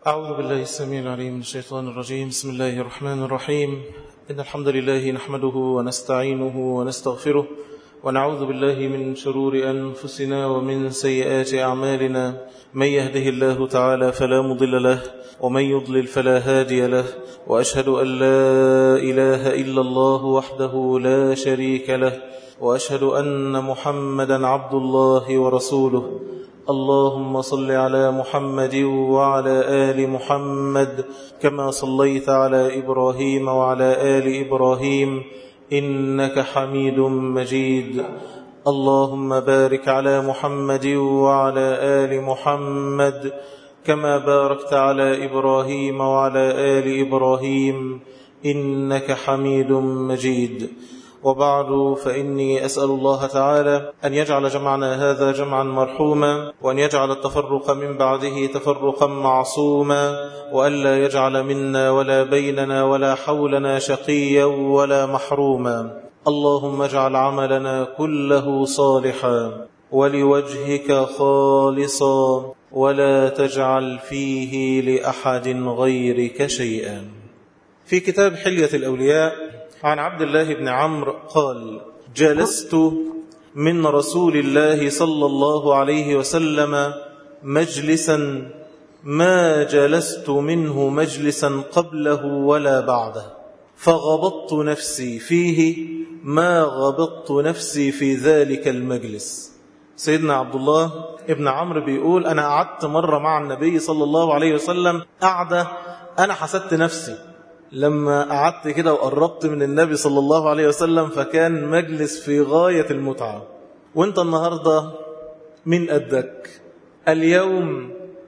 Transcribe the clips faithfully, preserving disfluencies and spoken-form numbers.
أعوذ بالله السميع العليم من الشيطان الرجيم. بسم الله الرحمن الرحيم. إن الحمد لله نحمده ونستعينه ونستغفره ونعوذ بالله من شرور أنفسنا ومن سيئات أعمالنا. من يهده الله تعالى فلا مضل له ومن يضلل فلا هادي له، وأشهد أن لا إله إلا الله وحده لا شريك له، وأشهد أن محمدا عبد الله ورسوله. اللهم صل على محمد وعلى آل محمد كما صليت على إبراهيم وعلى آل إبراهيم إنك حميد مجيد. اللهم بارك على محمد وعلى آل محمد كما باركت على إبراهيم وعلى آل إبراهيم إنك حميد مجيد. وبعد، فإني أسأل الله تعالى أن يجعل جمعنا هذا جمعا مرحوما، وأن يجعل التفرق من بعده تفرقا معصوما، وألا يجعل منا ولا بيننا ولا حولنا شقيا ولا محروما. اللهم اجعل عملنا كله صالحا ولوجهك خالصا، ولا تجعل فيه لأحد غيرك شيئا. في كتاب حلية الأولياء عن عبد الله بن عمرو قال: جلست من رسول الله صلى الله عليه وسلم مجلسا ما جلست منه مجلسا قبله ولا بعده، فغبطت نفسي فيه ما غبطت نفسي في ذلك المجلس. سيدنا عبد الله ابن عمرو بيقول: أنا قعدت مرة مع النبي صلى الله عليه وسلم قعدة أنا حسدت نفسي لما قعدت كده وقربت من النبي صلى الله عليه وسلم، فكان مجلس في غاية المتعة. وانت النهاردة من قدك اليوم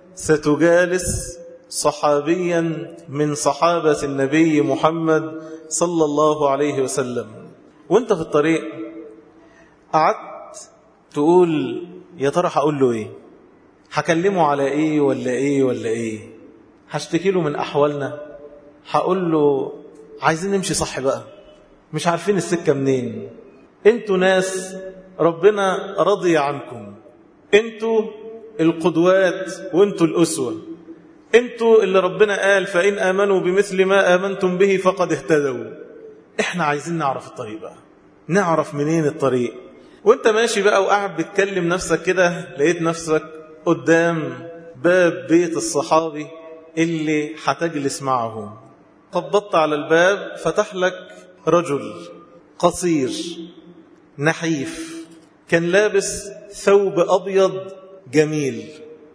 ستجالس صحابيا من صحابة النبي محمد صلى الله عليه وسلم، وانت في الطريق قعدت تقول: يا ترى هقول له ايه؟ هكلمه على ايه ولا ايه ولا ايه؟ هشتكي له من احوالنا؟ هقول له عايزين نمشي صح بقى، مش عارفين السكة منين. انتوا ناس ربنا رضي عنكم، انتوا القدوات وانتوا الأسوة، انتوا اللي ربنا قال: فإن آمنوا بمثل ما آمنتم به فقد اهتدوا. احنا عايزين نعرف الطريق بقى، نعرف منين الطريق. وانت ماشي بقى وقاعد بتكلم نفسك كده، لقيت نفسك قدام باب بيت الصحابي اللي هتجلس معه. خبطت على الباب، فتح لك رجل قصير نحيف، كان لابس ثوب أبيض جميل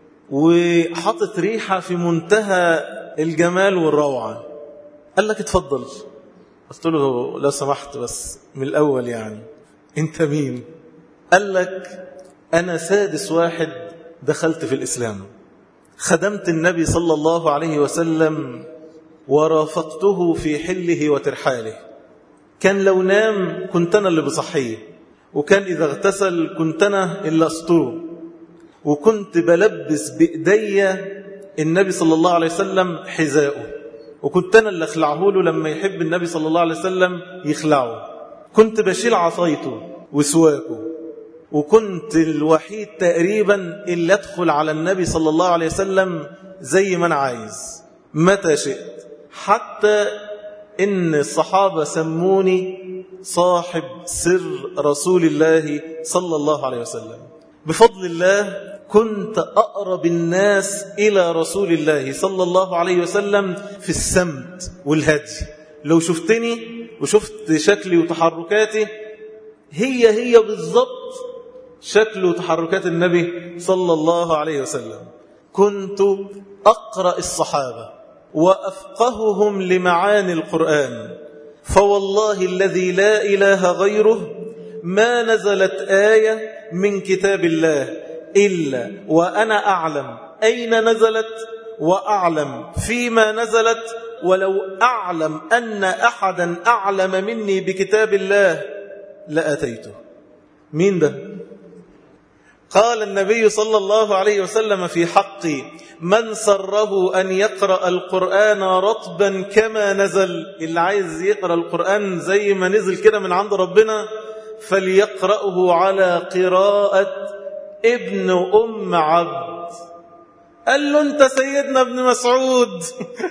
وحطت ريحة في منتهى الجمال والروعة. قال لك: اتفضل. قلت له: لو سمحت بس من الأول، يعني انت مين؟ قال لك: أنا سادس واحد دخلت في الإسلام، خدمت النبي صلى الله عليه وسلم ورافقته في حله وترحاله. كان لو نام كنت أنا اللي بصحيه، وكان إذا اغتسل كنت أنا اللي أسطره، وكنت بلبس بإيدي النبي صلى الله عليه وسلم حذاؤه، وكنت أنا اللي أخلعه له لما يحب النبي صلى الله عليه وسلم يخلعه. كنت بشيل عصايته وسواكه، وكنت الوحيد تقريبا اللي أدخل على النبي صلى الله عليه وسلم زي ما أنا عايز متى شئت، حتى إن الصحابة سموني صاحب سر رسول الله صلى الله عليه وسلم. بفضل الله كنت أقرب الناس إلى رسول الله صلى الله عليه وسلم في السمت والهدي. لو شفتني وشفت شكلي وتحركاتي هي هي بالضبط شكل وتحركات النبي صلى الله عليه وسلم. كنت أقرأ الصحابة وأفقههم لمعاني القرآن، فوالله الذي لا إله غيره ما نزلت آية من كتاب الله إلا وأنا أعلم أين نزلت وأعلم فيما نزلت، ولو أعلم أن أحدا أعلم مني بكتاب الله لأتيته. مين ده؟ قال النبي صلى الله عليه وسلم في حقي: من سره أن يقرأ القرآن رطبا كما نزل، اللي عايز يقرأ القرآن زي ما نزل كده من عند ربنا فليقرأه على قراءة ابن أم عبد. قال له أنت سيدنا ابن مسعود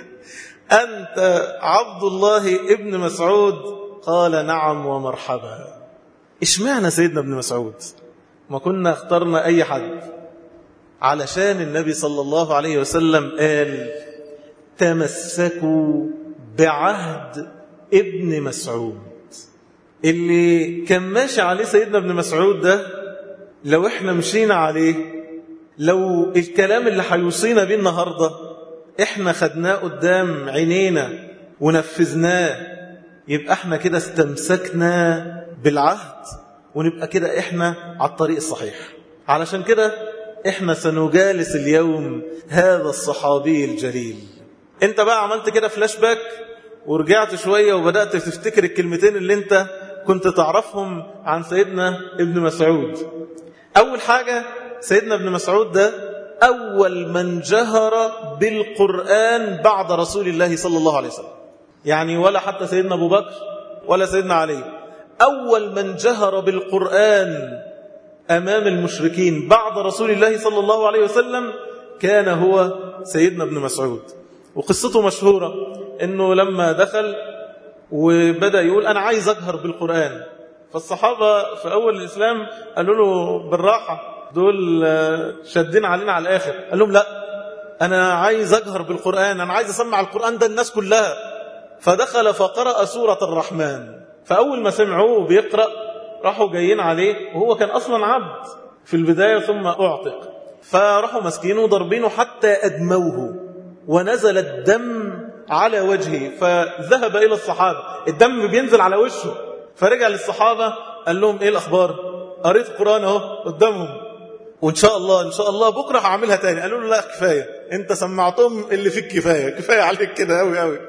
أنت عبد الله ابن مسعود؟ قال نعم ومرحبا. اشمعنى سيدنا ابن مسعود؟ ما كنا اخترنا أي حد، علشان النبي صلى الله عليه وسلم قال تمسكوا بعهد ابن مسعود. اللي كان ماشي عليه سيدنا ابن مسعود ده لو احنا مشينا عليه، لو الكلام اللي هيوصينا بيه النهاردة احنا خدناه قدام عينينا ونفذناه، يبقى احنا كده استمسكنا بالعهد، ونبقى كده احنا على الطريق الصحيح. علشان كده احنا سنجالس اليوم هذا الصحابي الجليل. انت بقى عملت كده فلاش باك ورجعت شوية وبدأت تفتكر الكلمتين اللي انت كنت تعرفهم عن سيدنا ابن مسعود. اول حاجة، سيدنا ابن مسعود ده اول من جهر بالقرآن بعد رسول الله صلى الله عليه وسلم، يعني ولا حتى سيدنا ابو بكر ولا سيدنا علي. اول من جهر بالقرآن امام المشركين بعد رسول الله صلى الله عليه وسلم كان هو سيدنا ابن مسعود. وقصته مشهورة انه لما دخل وبدأ يقول انا عايز اجهر بالقرآن، فالصحابة في اول الاسلام قالوا له بالراحة، دول شدين علينا على الاخر. قال لهم لا، انا عايز اجهر بالقرآن، انا عايز اسمع القرآن ده الناس كلها. فدخل فقرأ سورة الرحمن، فاول ما سمعوه بيقرأ راحوا جايين عليه، وهو كان اصلا عبد في البداية ثم اعتق، فراحوا مسكينه ضربينه حتى ادموه ونزل الدم على وجهه، فذهب إلى الصحابة، الدم بينزل على وشه، فرجع للصحابة قال لهم إيه الأخبار؟ قريت القرآن اهو قدامهم، وإن شاء الله إن شاء الله بكرة هعملها تاني. قالوا له لا كفاية، أنت سمعتهم اللي فيك كفاية، كفاية عليك كده أوي أوي.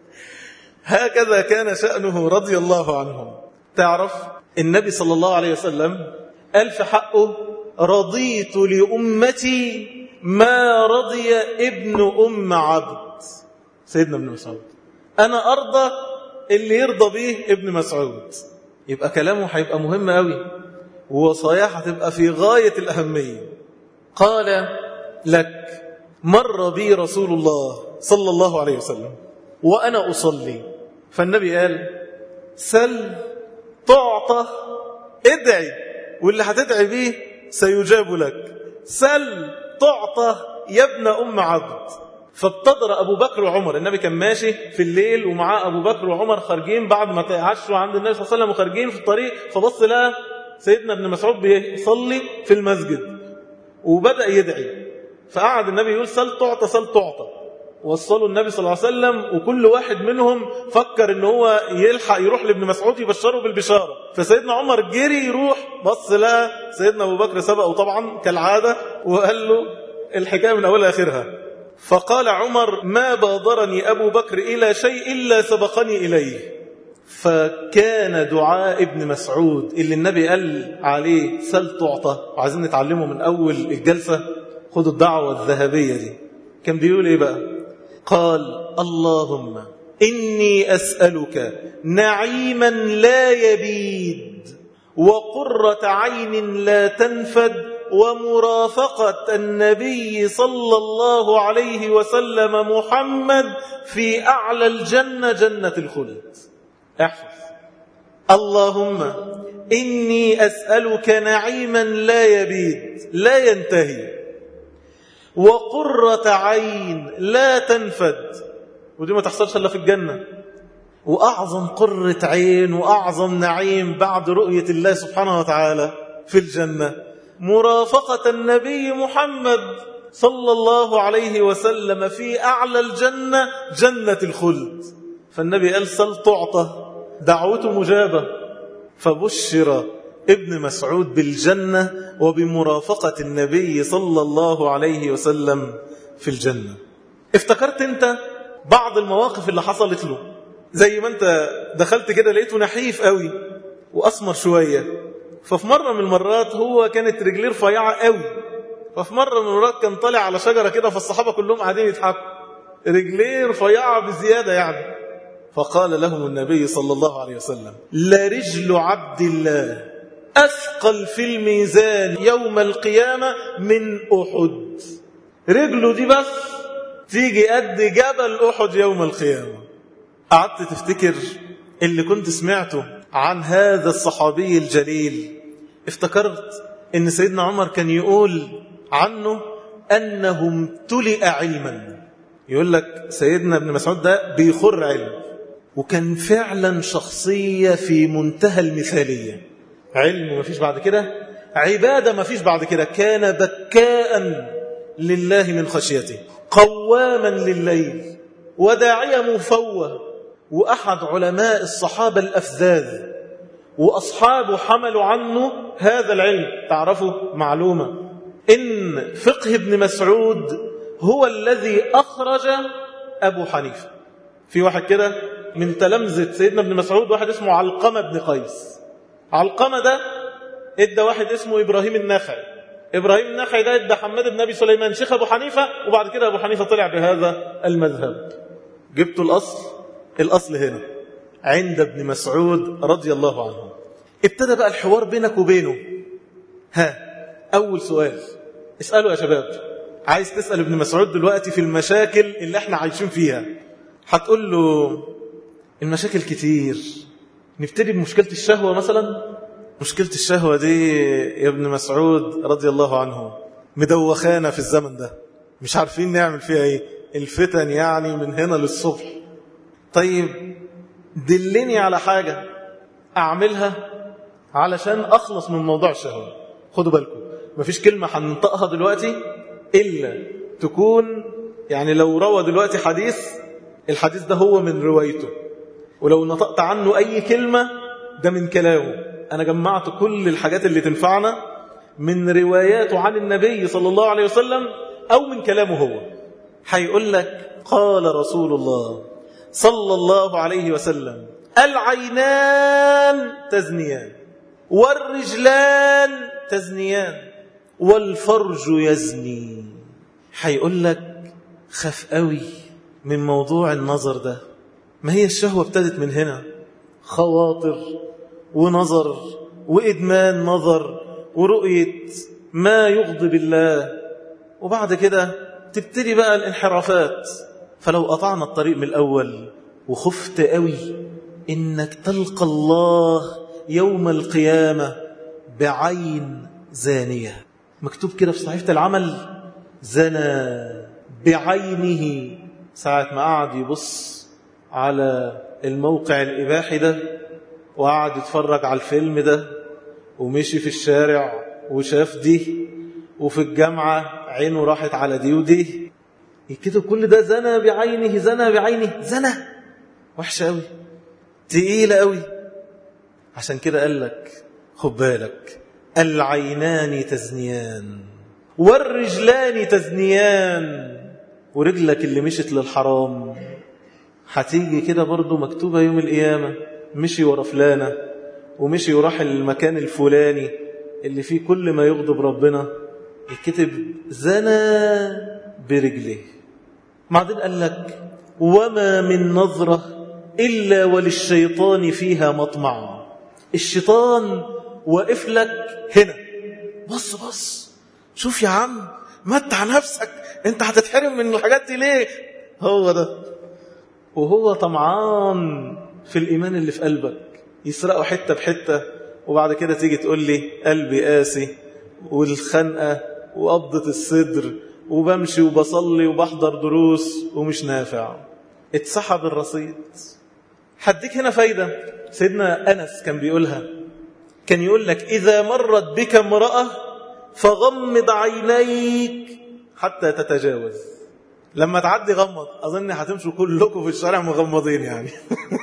هكذا كان شأنه رضي الله عنهم. تعرف النبي صلى الله عليه وسلم قال في حقه رضيت لأمتي ما رضي ابن أم عبد. سيدنا ابن مسعود أنا أرضى اللي يرضى به ابن مسعود. يبقى كلامه هيبقى مهم قوي، ووصاياه هتبقى في غاية الأهمية. قال لك مر بي رسول الله صلى الله عليه وسلم وأنا أصلي، فالنبي قال سل تعطى، ادعي واللي هتدعي به سيجاب لك، سل تعطى يا ابن أم عبد. فابتدر أبو بكر وعمر، النبي كان ماشي في الليل ومعاه أبو بكر وعمر خارجين بعد ما تعشوا عند النبي صلى الله عليه وسلم وخارجين في الطريق، فبص لها سيدنا ابن مسعود بيصلي في المسجد وبدأ يدعي، فقعد النبي يقول سل تعطى سل تعطى. وصلوا النبي صلى الله عليه وسلم، وكل واحد منهم فكر ان هو يلحق يروح لابن مسعود يبشره بالبشارة. فسيدنا عمر جري يروح، بص لها سيدنا أبو بكر سبقه طبعا كالعادة وقال له الحكاية من أولها آخرها. فقال عمر ما بادرني أبو بكر إلى شيء إلا سبقني إليه. فكان دعاء ابن مسعود اللي النبي قال عليه سل تعطى، وعايزين نتعلمه من أول الجلسة، خدوا الدعوة الذهبية دي. كان بيقول إيه بقى؟ قال اللهم إني أسألك نعيما لا يبيد، وقرة عين لا تنفد، ومرافقة النبي صلى الله عليه وسلم محمد في أعلى الجنة جنة الخلد. احفظ اللهم إني أسألك نعيما لا يبيد لا ينتهي، وقرة عين لا تنفد، ودي ما تحصلش إلا في الجنة. وأعظم قرة عين وأعظم نعيم بعد رؤية الله سبحانه وتعالى في الجنة مرافقة النبي محمد صلى الله عليه وسلم في أعلى الجنة جنة الخلد. فالنبي قال سل تعطى، دعوته مجابة. فبشر ابن مسعود بالجنة وبمرافقة النبي صلى الله عليه وسلم في الجنة. افتكرت انت بعض المواقف اللي حصلت له، زي ما انت دخلت كده لقيته نحيف قوي وأسمر شوية، ففي مرة من المرات هو كانت رجليه رفيعة قوي، ففي مرة من المرات كان طالع على شجرة كده، فالصحابة كلهم قاعدين يضحكوا، رجليه رفيعة بزيادة يعني. فقال لهم النبي صلى الله عليه وسلم لرجل عبد الله أثقل في الميزان يوم القيامة من أحد. رجله دي بس تيجي قد جبل أحد يوم القيامة. قعدت تفتكر اللي كنت سمعته عن هذا الصحابي الجليل، افتكرت ان سيدنا عمر كان يقول عنه أنه امتلئ علما. يقول لك سيدنا ابن مسعود ده بيخر علم، وكان فعلا شخصية في منتهى المثالية. علم ما فيش بعد كده، عبادة ما فيش بعد كده. كان بكاء لله من خشيته، قواما لليل، وداعية مفوه، وأحد علماء الصحابة الأفذاذ، وأصحابه حملوا عنه هذا العلم. تعرفوا معلومة إن فقه ابن مسعود هو الذي أخرج أبو حنيفة. في واحد كده من تلامذة سيدنا ابن مسعود، واحد اسمه علقمة بن قيس. علقمة ده ادى واحد اسمه إبراهيم النخعي. إبراهيم النخعي ده ادى حماد بن أبي سليمان شيخ أبو حنيفة، وبعد كده أبو حنيفة طلع بهذا المذهب. جبتوا الأصل؟ الأصل هنا عند ابن مسعود رضي الله عنه. ابتدى بقى الحوار بينك وبينه. ها، أول سؤال اسأله يا شباب. عايز تسأل ابن مسعود دلوقتي في المشاكل اللي احنا عايشين فيها، هتقول له المشاكل كتير. نبتدي بمشكلة الشهوة مثلا. مشكلة الشهوة دي يا ابن مسعود رضي الله عنه مدوخانا في الزمن ده، مش عارفين نعمل فيها ايه. الفتن يعني من هنا للصبح. طيب دلني على حاجة أعملها علشان أخلص من موضوع الشهوة. خدوا بالكم، مفيش كلمة هننطقها دلوقتي إلا تكون يعني لو روى دلوقتي حديث، الحديث ده هو من روايته، ولو نطقت عنه أي كلمة ده من كلامه. أنا جمعت كل الحاجات اللي تنفعنا من رواياته عن النبي صلى الله عليه وسلم أو من كلامه هو. هيقول لك قال رسول الله صلى الله عليه وسلم العينان تزنيان، والرجلان تزنيان، والفرج يزني. هيقول لك خاف قوي من موضوع النظر ده. ما هي الشهوة ابتدت من هنا، خواطر ونظر وإدمان نظر ورؤية ما يغضب الله، وبعد كده تبتدي بقى الانحرافات. فلو قطعنا الطريق من الأول وخفت قوي إنك تلقى الله يوم القيامة بعين زانية. مكتوب كده في صحيفة العمل زنى بعينه ساعة ما قعد يبص على الموقع الإباحي ده، وقعد يتفرج على الفيلم ده، ومشي في الشارع وشاف دي، وفي الجامعة عينه راحت على دي ودي. يكتب كل ده زنى بعينه، زنى بعينه، زنى. وحشة قوي، تقيلة قوي. عشان كده قال لك خد بالك، العينان تزنيان والرجلان تزنيان. ورجلك اللي مشت للحرام هتيجي كده برضو مكتوبة يوم القيامة، مشي ورا فلانة ومشي وراح المكان الفلاني اللي فيه كل ما يغضب ربنا، يكتب زنى برجله. بعدين قال لك وما من نظرة إلا وللشيطان فيها مطمع. الشيطان واقف لك هنا، بص بص شوف يا عم، متع نفسك، انت هتتحرم من الحاجات دي ليه؟ هو ده. وهو طمعان في الإيمان اللي في قلبك، يسرقه حتة بحتة، وبعد كده تيجي تقول لي قلبي قاسي والخنقة وقبضة الصدر، وبمشي وبصلي وبحضر دروس ومش نافع. اتسحب الرصيد. حديك هنا فايدة. سيدنا أنس كان بيقولها، كان يقول لك إذا مرت بك امرأة فغمض عينيك حتى تتجاوز. لما تعدي غمض. أظن هتمشوا كلكم في الشارع مغمضين يعني.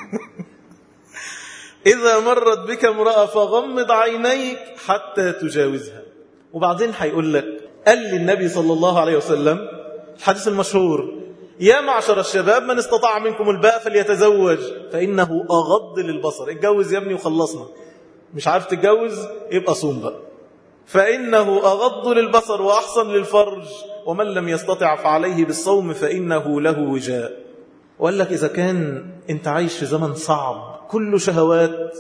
إذا مرت بك امرأة فغمض عينيك حتى تجاوزها. وبعدين هيقول لك قال للنبي صلى الله عليه وسلم الحديث المشهور يا معشر الشباب من استطاع منكم الباء فليتزوج فإنه أغض للبصر. اتجوز يا ابني وخلصنا. مش عارف تتجوز يبقى صوم بقى. فإنه أغض للبصر وأحصن للفرج ومن لم يستطع فعليه بالصوم فإنه له وجاء. وقال لك إذا كان أنت عايش في زمن صعب كل شهوات،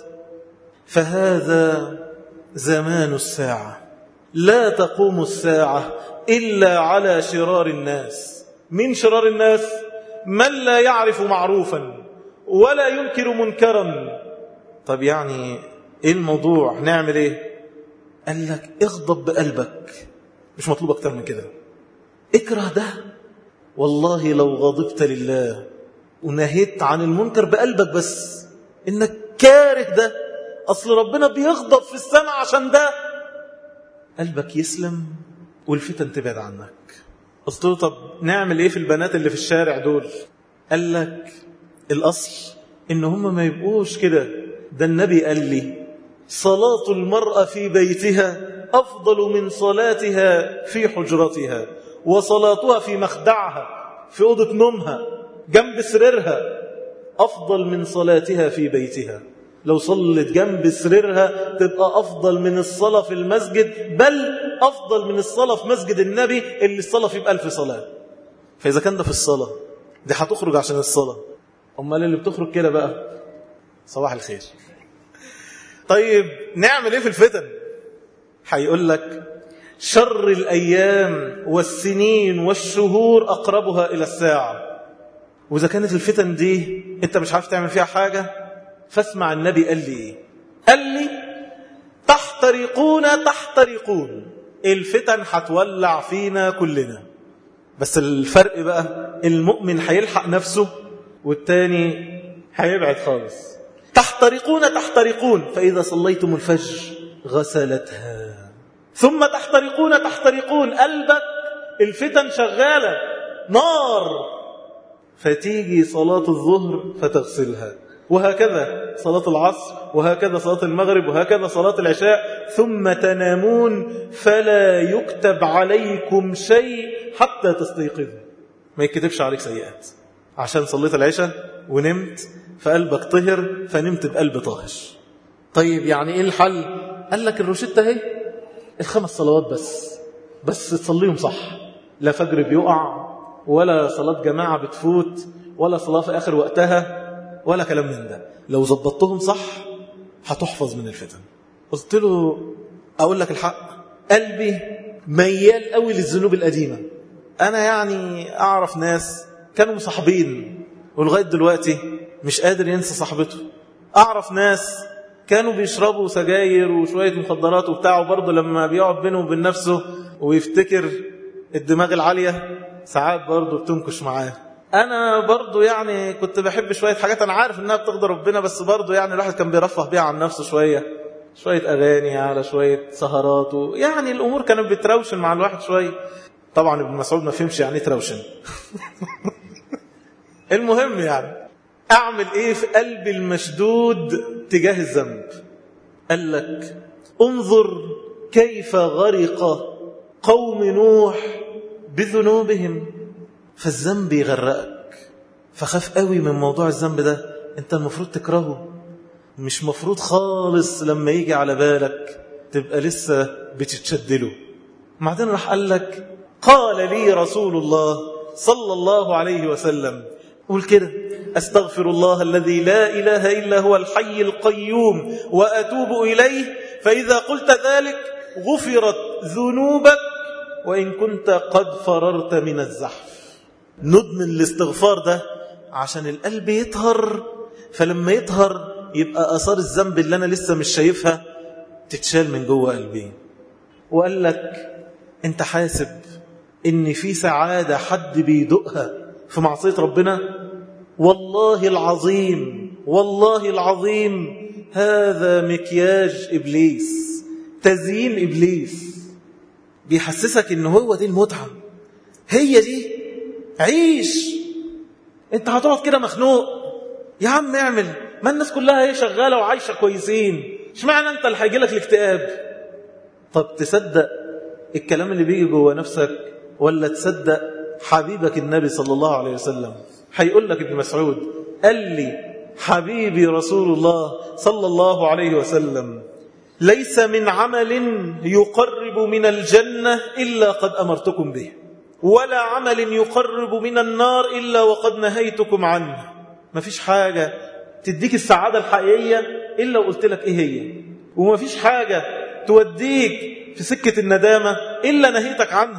فهذا زمان الساعة، لا تقوم الساعة إلا على شرار الناس. من شرار الناس؟ من لا يعرف معروفا ولا ينكر منكرا. طب يعني إيه الموضوع؟ نعمل إيه؟ قال لك اغضب بقلبك، مش مطلوب أكتر من كده. اكره ده. والله لو غضبت لله ونهيت عن المنكر بقلبك بس، إنك كاره ده، أصل ربنا بيغضب في السماء عشان ده، قلبك يسلم والفتن تبعد عنك. قلت له طب نعمل إيه في البنات اللي في الشارع دول؟ قال لك الأصل إن هم ما يبقوش كده. ده النبي قال لي صلاة المرأة في بيتها أفضل من صلاتها في حجرتها، وصلاتها في مخدعها في أوضة نومها جنب سريرها أفضل من صلاتها في بيتها. لو صلت جنب سريرها تبقى أفضل من الصلاة في المسجد، بل أفضل من الصلاة في مسجد النبي اللي الصلاة فيه بألف صلاة. فإذا كان ده في الصلاة، دي هتخرج عشان الصلاة، أمال اللي بتخرج كده بقى صباح الخير. طيب نعمل إيه في الفتن؟ هيقول لك شر الأيام والسنين والشهور أقربها إلى الساعة. وإذا كانت الفتن دي أنت مش عارف تعمل فيها حاجة، فاسمع النبي قال لي إيه. قال لي تحترقون تحترقون، الفتن هتولع فينا كلنا. بس الفرق بقى المؤمن هيلحق نفسه والتاني هيبعد خالص. تحترقون تحترقون، فإذا صليتم الفجر غسلتها. ثم تحترقون تحترقون، قلبك الفتن شغالة نار، فتيجي صلاة الظهر فتغسلها، وهكذا صلاة العصر، وهكذا صلاة المغرب، وهكذا صلاة العشاء. ثم تنامون فلا يكتب عليكم شيء حتى تستيقظوا. ما يكتبش عليك سيئات عشان صليت العشاء ونمت فقلبك طهر، فنمت بقلب طاهر. طيب يعني ايه الحل؟ قال لك الروشتة اهي، الخمس صلوات بس بس تصليهم صح. لا فجر بيقع، ولا صلاة جماعة بتفوت، ولا صلاة في آخر وقتها، ولا كلام من ده. لو ضبطتهم صح هتحفظ من الفتن. قلت له أقول لك الحق، قلبي ميال قوي للذنوب القديمة. أنا يعني أعرف ناس كانوا مصاحبين ولغاية دلوقتي مش قادر ينسى صاحبته. أعرف ناس كانوا بيشربوا سجاير وشوية مخدرات وبتاعه، برضه لما بيقعد بينه وبين نفسه ويفتكر الدماغ العالية ساعات برضه بتنكش معاه. أنا برضه يعني كنت بحب شوية حاجات أنا عارف إنها بتغضب ربنا، بس برضه يعني الواحد كان بيرفه بيها عن نفسه شوية، شوية أغاني على شوية سهرات، يعني الأمور كانت بتروشن مع الواحد شوية. طبعا ابن مسعود ما فهمش يعني تروشن. المهم يعني أعمل إيه في قلبي المشدود تجاه الذنب؟ قال لك انظر كيف غرق قوم نوح بذنوبهم، فالذنب يغرقك. فخاف قوي من موضوع الذنب ده، انت المفروض تكرهه، مش مفروض خالص لما يجي على بالك تبقى لسه بتتشدله. بعدين راح قال لك قال لي رسول الله صلى الله عليه وسلم، قول كده أستغفر الله الذي لا إله إلا هو الحي القيوم وأتوب إليه، فإذا قلت ذلك غفرت ذنوبك وإن كنت قد فررت من الزحف. ندمن الاستغفار ده عشان القلب يطهر، فلما يطهر يبقى أثار الذنب اللي أنا لسه مش شايفها تتشال من جوه قلبي. وقال لك أنت حاسب إن في سعادة حد بيدقها في معصية ربنا؟ والله العظيم والله العظيم هذا مكياج إبليس، تزيين إبليس، بيحسسك إن هو دي المتعة، هي دي عيش. انت هتقعد كده مخنوق، يا عم اعمل، ما الناس كلها هي شغالة وعايشة كويسين، اشمعنى انت اللي هيجي لك الاكتئاب؟ طب تصدق الكلام اللي بيجي جوه نفسك ولا تصدق حبيبك النبي صلى الله عليه وسلم؟ هيقول لك ابن مسعود قال لي حبيبي رسول الله صلى الله عليه وسلم ليس من عمل يقرب من الجنة إلا قد أمرتكم به، ولا عمل يقرب من النار إلا وقد نهيتكم عنه. ما فيش حاجة تديك السعادة الحقيقية إلا وقلت لك إيه هي، وما فيش حاجة توديك في سكة الندامة إلا نهيتك عنها.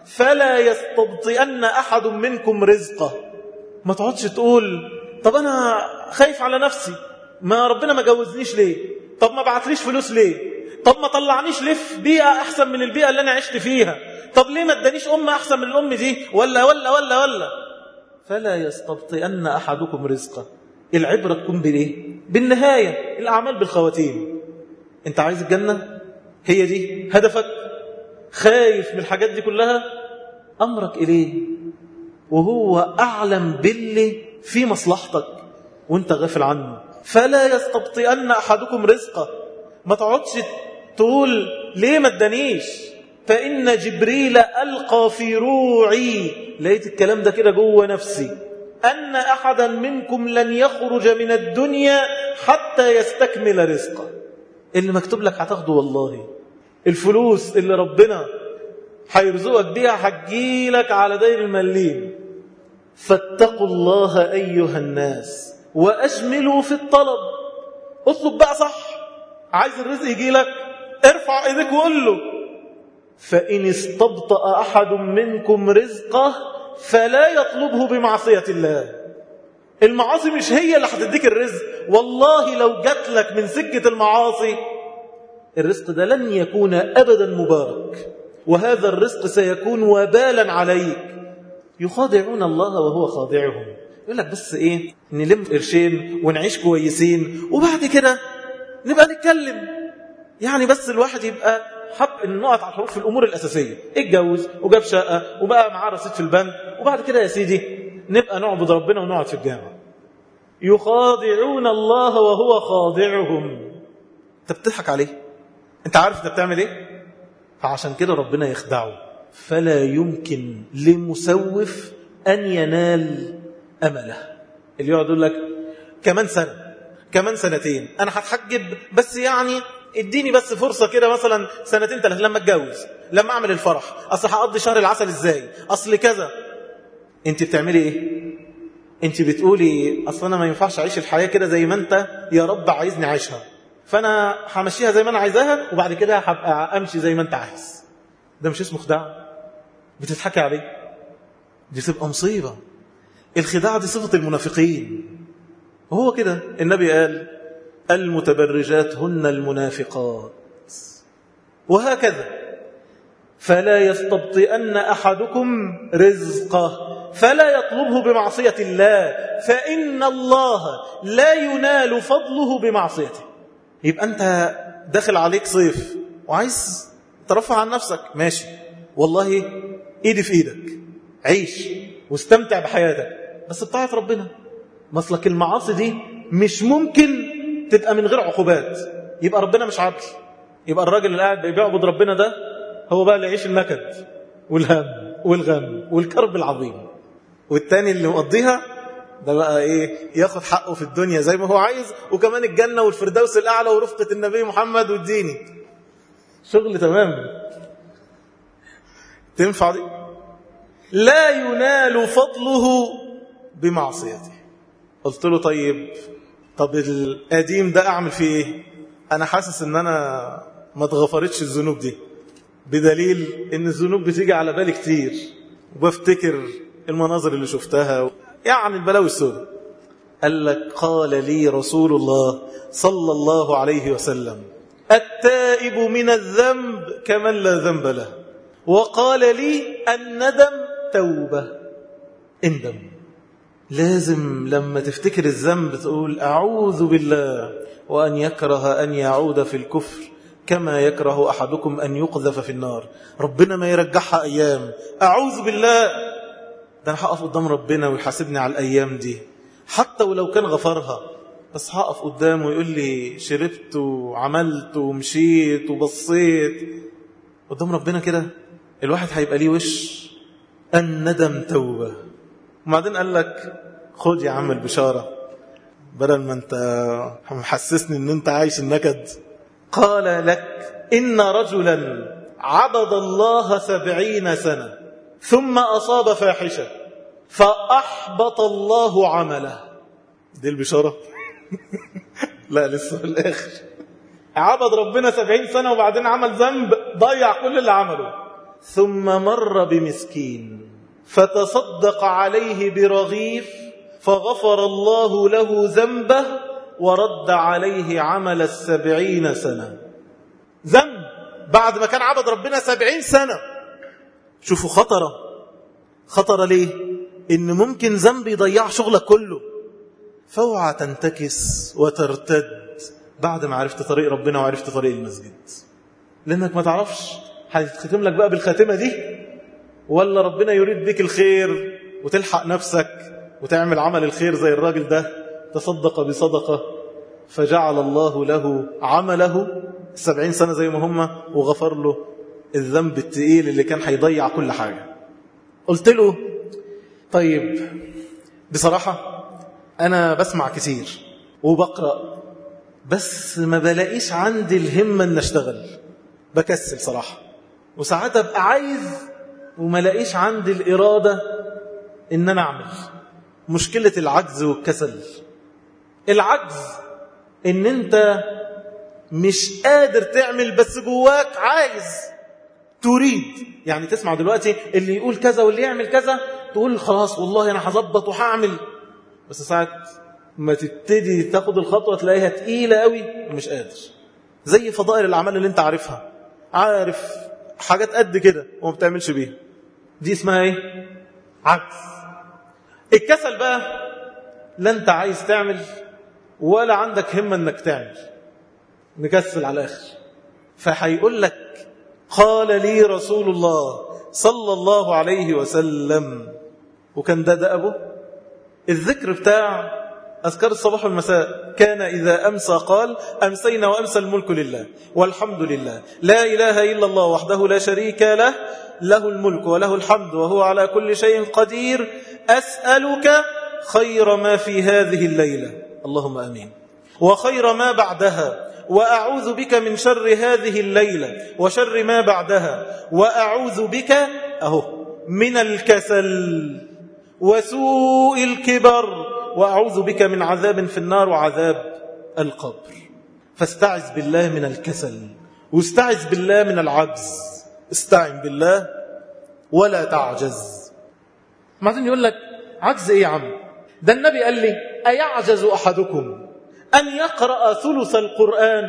فلا يستبطئن أحد منكم رزقه. ما تقعدش تقول طب أنا خايف على نفسي، ما ربنا ما جوزنيش ليه، طب ما بعتليش فلوس ليه، طب ما طلعنيش ليه في بيئة أحسن من البيئة اللي أنا عشت فيها، طب ليه ما ادانيش أم أحسن من الأم دي، ولا ولا ولا ولا. فلا يستبطئن أحدكم رزقه. العبرة تكون بالإيه؟ بالنهاية، الأعمال بالخواتيم. أنت عايز الجنة؟ هي دي هدفك؟ خايف من الحاجات دي كلها؟ أمرك إليه وهو أعلم باللي في مصلحتك وانت غافل عنه. فلا يستبطئن أحدكم رزقه. ما تقعدش تقول ليه ما ادانيش، فإن جبريل ألقى في روعي، لقيت الكلام ده كده جوه نفسي، أن أحدا منكم لن يخرج من الدنيا حتى يستكمل رزقه. اللي مكتوب لك هتاخده والله. الفلوس اللي ربنا هيرزقك بيها هتجيلك على داير المليم. فاتقوا الله أيها الناس وأجملوا في الطلب. اطلب بقى صح. عايز الرزق يجيلك، ارفع ايديك وقول له. فإن استبطأ أحد منكم رزقه فلا يطلبه بمعصية الله. المعاصي مش هي اللي هتديك الرزق. والله لو جات لك من سكة المعاصي الرزق ده لن يكون أبدا مبارك، وهذا الرزق سيكون وبالا عليك. يخادعون الله وهو خادعهم. يقول لك بس ايه، نلم قرشين ونعيش كويسين وبعد كده نبقى نتكلم. يعني بس الواحد يبقى حط النقط على الحروف في الأمور الأساسية، اتجوز وجاب شقة وبقى معاه رصيد في البنك، وبعد كده يا سيدي نبقى نعبد ربنا ونقعد في الجامع. يخادعون الله وهو خادعهم. انت بتضحك عليه، انت عارف انت بتعمل ايه؟ فعشان كده ربنا يخدعه. فلا يمكن لمسوف أن ينال أمله. اللي يقعد يقول لك كمان سنة كمان سنتين أنا هتحجب، بس يعني اديني بس فرصة كده، مثلا سنتين ثلاثة لما اتجوز، لما أعمل الفرح، أصل هقضي شهر العسل إزاي، أصل كذا. انت بتعملي ايه؟ انت بتقولي أصل أنا ما ينفعش أعيش الحياة كده زي ما أنت يا رب عايزني أعيشها، فأنا همشيها زي ما أنا عايزاها وبعد كده هبقى أمشي زي ما أنت عايز. ده مش اسمه خداع؟ بتضحكي عليه؟ دي تبقى مصيبة. الخداع دي صفة المنافقين. وهو كده النبي قال المتبرجات هن المنافقات. وهكذا فلا يستبطئن أحدكم رزقه فلا يطلبه بمعصية الله فإن الله لا ينال فضله بمعصيته. يبقى أنت داخل عليك صيف وعايز ترفع عن نفسك، ماشي والله إيدي في إيدك، عيش واستمتع بحياتك، بس بطاعة ربنا. مثلك المعاصي دي مش ممكن تبقى من غير عقوبات، يبقى ربنا مش عادل. يبقى الراجل اللي قاعد بيعبد ربنا ده هو بقى اللي يعيش النكد والهم والغم والكرب العظيم، والتاني اللي مقضيها ده بقى ايه، ياخد حقه في الدنيا زي ما هو عايز، وكمان الجنة والفردوس الأعلى ورفقة النبي محمد والديني. شغل تمام. تنفع دي؟ لا ينال فضله بمعصيته. قلت له طيب طب القديم ده أعمل فيه إيه؟ أنا حاسس إن أنا ما اتغفرتش الذنوب دي، بدليل إن الذنوب بتيجي على بالي كتير وبفتكر المناظر اللي شفتها، يعني البلاوي السوداء. قال لك قال لي رسول الله صلى الله عليه وسلم التائب من الذنب كمن لا ذنب له، وقال لي الندم توبة. اندم. لازم لما تفتكر الذنب تقول أعوذ بالله وأن يكره أن يعود في الكفر كما يكره أحدكم أن يقذف في النار. ربنا ما يرجعها أيام. أعوذ بالله، ده أنا هقف قدام ربنا ويحاسبني على الأيام دي، حتى ولو كان غفرها، بس هقف قدامه ويقول لي شربت وعملت ومشيت وبصيت قدام ربنا كده. الواحد هيبقى ليه وش. الندم توبة. وبعدين قال لك خد يا عم البشارة، بدل ما انت محسسني ان انت عايش النكد. قال لك إن رجلا عبد الله سبعين سنة ثم أصاب فاحشة فأحبط الله عمله. دي البشارة؟ لا لسه في الآخر. عبد ربنا سبعين سنة وبعدين عمل ذنب ضيع كل اللي عمله، ثم مر بمسكين فتصدق عليه برغيف فغفر الله له ذنبه ورد عليه عمل السبعين سنة. ذنب بعد ما كان عبد ربنا سبعين سنة. شوفوا خطرة. خطرة ليه؟ إن ممكن ذنب يضيع شغلك كله. فاوعى تنتكس وترتد بعد ما عرفت طريق ربنا وعرفت طريق المسجد، لأنك ما تعرفش هتختم لك بقى بالخاتمة دي ولا ربنا يريد بك الخير وتلحق نفسك وتعمل عمل الخير زي الراجل ده تصدق بصدقة فجعل الله له عمله السبعين سنة زي ما هم وغفر له الذنب التقيل اللي كان هيضيع كل حاجة. قلت له طيب بصراحة أنا بسمع كتير وبقرأ بس ما بلاقيش عندي الهمة أن أشتغل، بكسل صراحة، وساعات أبقى عايز وما لاقيش عندي الإرادة أن أنا أعمل. مشكلة العجز والكسل. العجز أن أنت مش قادر تعمل بس جواك عايز تريد. يعني تسمع دلوقتي اللي يقول كذا واللي يعمل كذا تقول خلاص والله أنا هظبط وهعمل، بس ساعات ما تبتدي تاخد الخطوة تلاقيها تقيلة قوي ومش قادر. زي فضائل الأعمال اللي انت عارفها، عارف حاجات قد كده وما بتعملش بيها، دي اسمها ايه؟ عجز. الكسل بقى لا انت عايز تعمل ولا عندك همة انك تعمل، مكسل على الآخر. فهيقول لك قال لي رسول الله صلى الله عليه وسلم، وكان ده ده أبو الذكر بتاع أذكار الصباح والمساء، كان إذا أمسى قال أمسينا وأمسى الملك لله والحمد لله لا إله إلا الله وحده لا شريك له له الملك وله الحمد وهو على كل شيء قدير أسألك خير ما في هذه الليلة اللهم أمين وخير ما بعدها وأعوذ بك من شر هذه الليلة وشر ما بعدها وأعوذ بك أهو من الكسل وسوء الكبر وأعوذ بك من عذاب في النار وعذاب القبر. فاستعذ بالله من الكسل واستعذ بالله من العجز. استعن بالله ولا تعجز. بعدين يقول لك عجز ايه يا عم؟ ده النبي قال لي أيعجز أحدكم أن يقرأ ثلث القرآن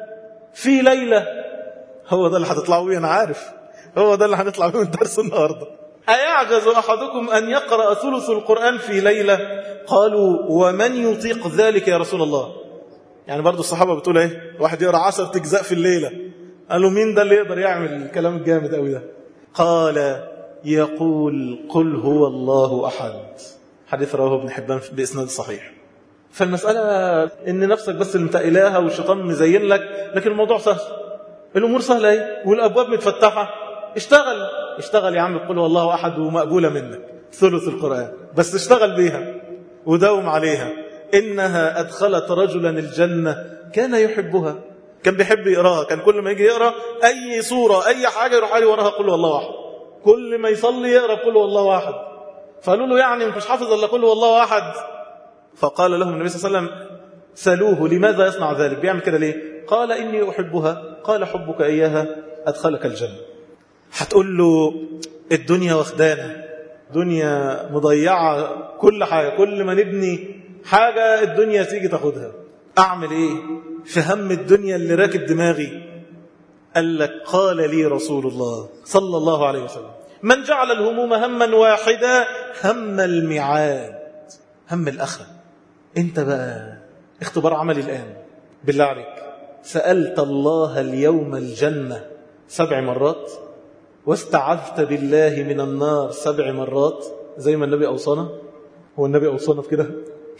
في ليلة؟ هو ده اللي هتطلعوا بيه، أنا عارف هو ده اللي هنطلع بيه من درس النهارده. أيعجز أحدكم أن يقرأ ثلث القرآن في ليلة؟ قالوا ومن يطيق ذلك يا رسول الله؟ يعني برضو الصحابة بتقول ايه؟ واحد يقرأ عشر تجزاء في الليلة. قالوا مين ده اللي يقدر يعمل الكلام الجامد قوي ده؟ قال يقول قل هو الله أحد. حديث رواه ابن حبان بإسناد صحيح. فالمسألة إن نفسك بس المتقلاها والشيطان مزين لك، لكن الموضوع سهل، الأمور سهلة ايه والأبواب متفتحة. اشتغل اشتغل يا عم قل هو الله أحد ومقبولة منك ثلث القرآن، بس اشتغل بيها وداوم عليها. إنها أدخلت رجلا الجنة كان يحبها، كان بيحب يقراها، كان كل ما يجي يقرأ أي سورة أي حاجة يروح عليه وراها قل هو الله أحد، كل ما يصلي يقرأ قل هو الله أحد. فقالوا له يعني مش حافظ إلا قل هو الله أحد؟ فقال لهم النبي صلى الله عليه وسلم سألوه لماذا يصنع ذلك، بيعمل كده ليه؟ قال إني أحبها. قال حبك إياها أدخلك الجنة. هتقول له الدنيا واخدانا، دنيا مضيعة كل حاجة، كل ما نبني حاجة الدنيا تيجي تاخدها. أعمل إيه في هم الدنيا اللي راكب دماغي؟ قال لك قال لي رسول الله صلى الله عليه وسلم من جعل الهموم هما واحدا هم الميعاد، هم الآخرة. انت بقى اختبار عملي الآن بالله عليك، سألت الله اليوم الجنة سبع مرات واستعذت بالله من النار سبع مرات زي ما النبي أوصانا؟ هو النبي أوصانا في كده؟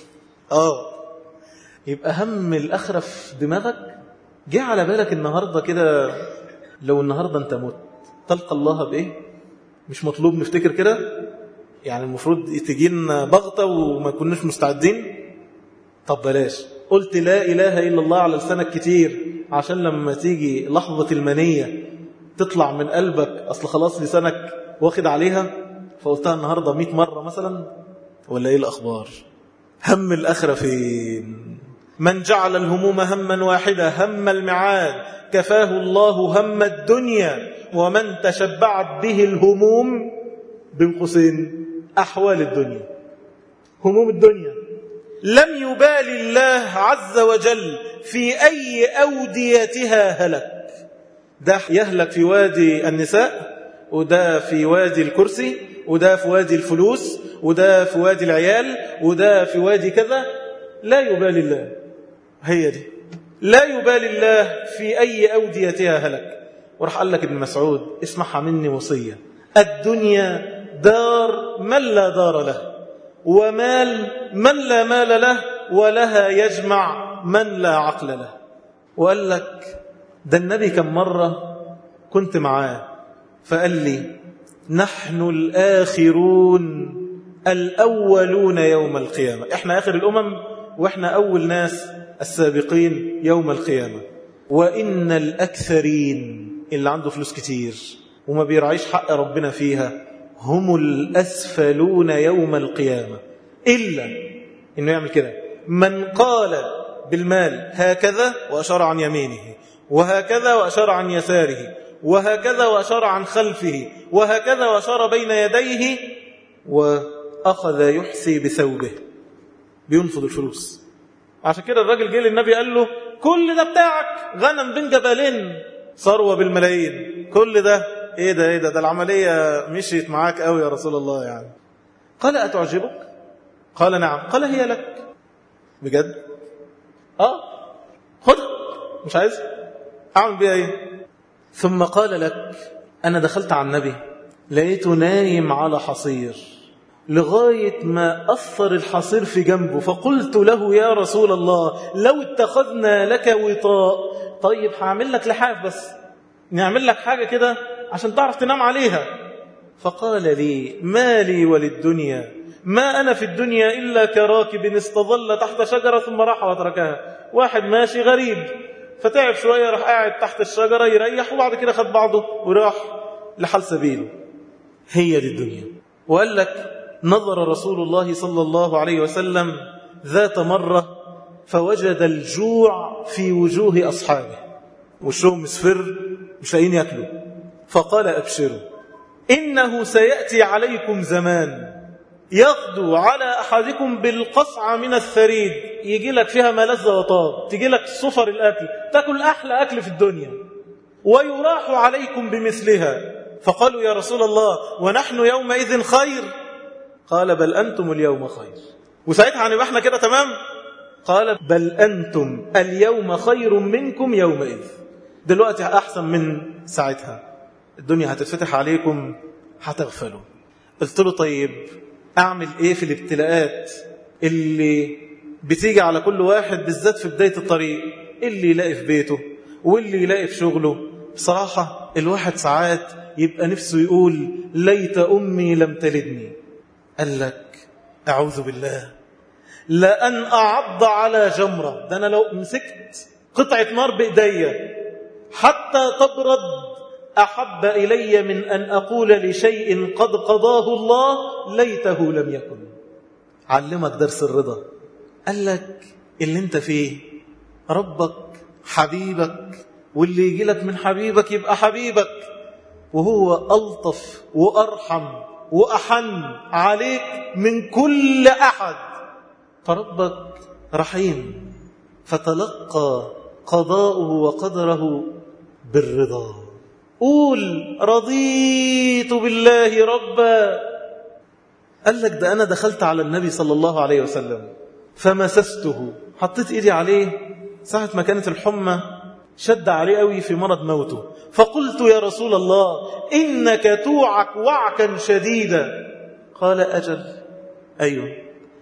آه يبقى هم الآخرة في دماغك. جه على بالك النهاردة كده لو النهاردة انت مت تلقى الله بإيه؟ مش مطلوب نفتكر كده، يعني المفروض تجينا بغتة وما كناش مستعدين. طب بلاش، قلت لا إله إلا الله على لسانك كتير عشان لما تيجي لحظة المنية تطلع من قلبك، أصل خلاص لسانك واخد عليها، فقلتها النهاردة مئة مرة مثلا، ولا إيه الأخبار؟ هم الآخرة فين؟ من جعل الهموم هما واحدة هم المعاد كفاه الله هم الدنيا ومن تشبعت به الهموم بين قوسين أحوال الدنيا، هموم الدنيا، لم يبال الله عز وجل في أي أوديتها هلك. ده يهلك في وادي النساء، وده في وادي الكرسي، وده في وادي الفلوس، وده في وادي العيال، وده في وادي كذا. لا يبال الله، هي دي، لا يبال الله في أي أوديتها هلك. وراح قال لك ابن مسعود اسمعها مني وصية: الدنيا دار من لا دار له، ومال من لا مال له، ولها يجمع من لا عقل له. وقال لك ده النبي كم مرة كنت معاه فقال لي: نحن الآخرون الأولون يوم القيامة، احنا آخر الأمم واحنا أول ناس السابقين يوم القيامة. وإن الأكثرين، اللي عنده فلوس كتير وما بيرعيش حق ربنا فيها، هم الأسفلون يوم القيامة، إلا إنه يعمل كده: من قال بالمال هكذا وأشار عن يمينه، وهكذا وأشار عن يساره، وهكذا وأشار عن خلفه، وهكذا وأشار بين يديه، وأخذ يحسي بثوبه، بينفض الفلوس. عشان كده الراجل جه للنبي قال له: كل ده بتاعك؟ غنم بين جبلين، ثروة بالملايين، كل ده ايه ده ايه ده ده العملية مشيت معاك قوي يا رسول الله يعني. قال: أتعجبك؟ قال: نعم. قال: هي لك. بجد؟ اه خدها، مش عايز اعمل بيها ايه؟ ثم قال لك: انا دخلت على النبي لقيته نايم على حصير لغاية ما أثر الحصير في جنبه، فقلت له: يا رسول الله، لو اتخذنا لك وطاء. طيب هعمل لك لحاف، بس نعمل لك حاجة كده عشان تعرف تنام عليها. فقال لي: ما لي وللدنيا، ما أنا في الدنيا إلا كراكب استظل تحت شجرة ثم راح وتركها. واحد ماشي غريب فتعب شوية، راح قاعد تحت الشجرة يريح، وبعد كده خد بعضه وراح لحال سبيله. هي دي الدنيا. وقال لك: نظر رسول الله صلى الله عليه وسلم ذات مرة فوجد الجوع في وجوه أصحابه، وشهم مصفر مش لاقيين ياكلوا، فقال: أبشروا، إنه سيأتي عليكم زمان يغدو على أحدكم بالقصعة من الثريد، يجي لك فيها ملذ وطاب، تجي لك صفر الأكل، تأكل أحلى أكل في الدنيا، ويراح عليكم بمثلها. فقالوا: يا رسول الله، ونحن يومئذ خير؟ قال: بل أنتم اليوم خير. وساعتها هنبقى احنا كده تمام؟ قال: بل أنتم اليوم خير منكم يومئذ. دلوقتي أحسن من ساعتها، الدنيا هتتفتح عليكم هتغفلوا. قلت له: طيب أعمل إيه في الابتلاءات اللي بتيجي على كل واحد بالذات في بداية الطريق، اللي يلاقي في بيته واللي يلاقي في شغله؟ بصراحة الواحد ساعات يبقى نفسه يقول: ليت أمي لم تلدني. قال لك: أعوذ بالله، لأن أعض على جمرة، ده أنا لو مسكت قطعة نار بإيديا حتى تبرد أحب إلي من أن أقول لشيء قد قضاه الله ليته لم يكن. علمك درس الرضا. قال لك: اللي انت فيه ربك حبيبك، واللي يجي لك من حبيبك يبقى حبيبك، وهو ألطف وأرحم وأحن عليك من كل أحد، فربك رحيم. فتلقى قضاؤه وقدره بالرضا. قول: رضيت بالله ربا. قال لك: ده أنا دخلت على النبي صلى الله عليه وسلم فمسسته، حطيت إيدي عليه ساعة ما كانت الحمى شد عليه قوي في مرض موته، فقلت: يا رسول الله، إنك توعك وعكا شديدا. قال: أجل، أيوه،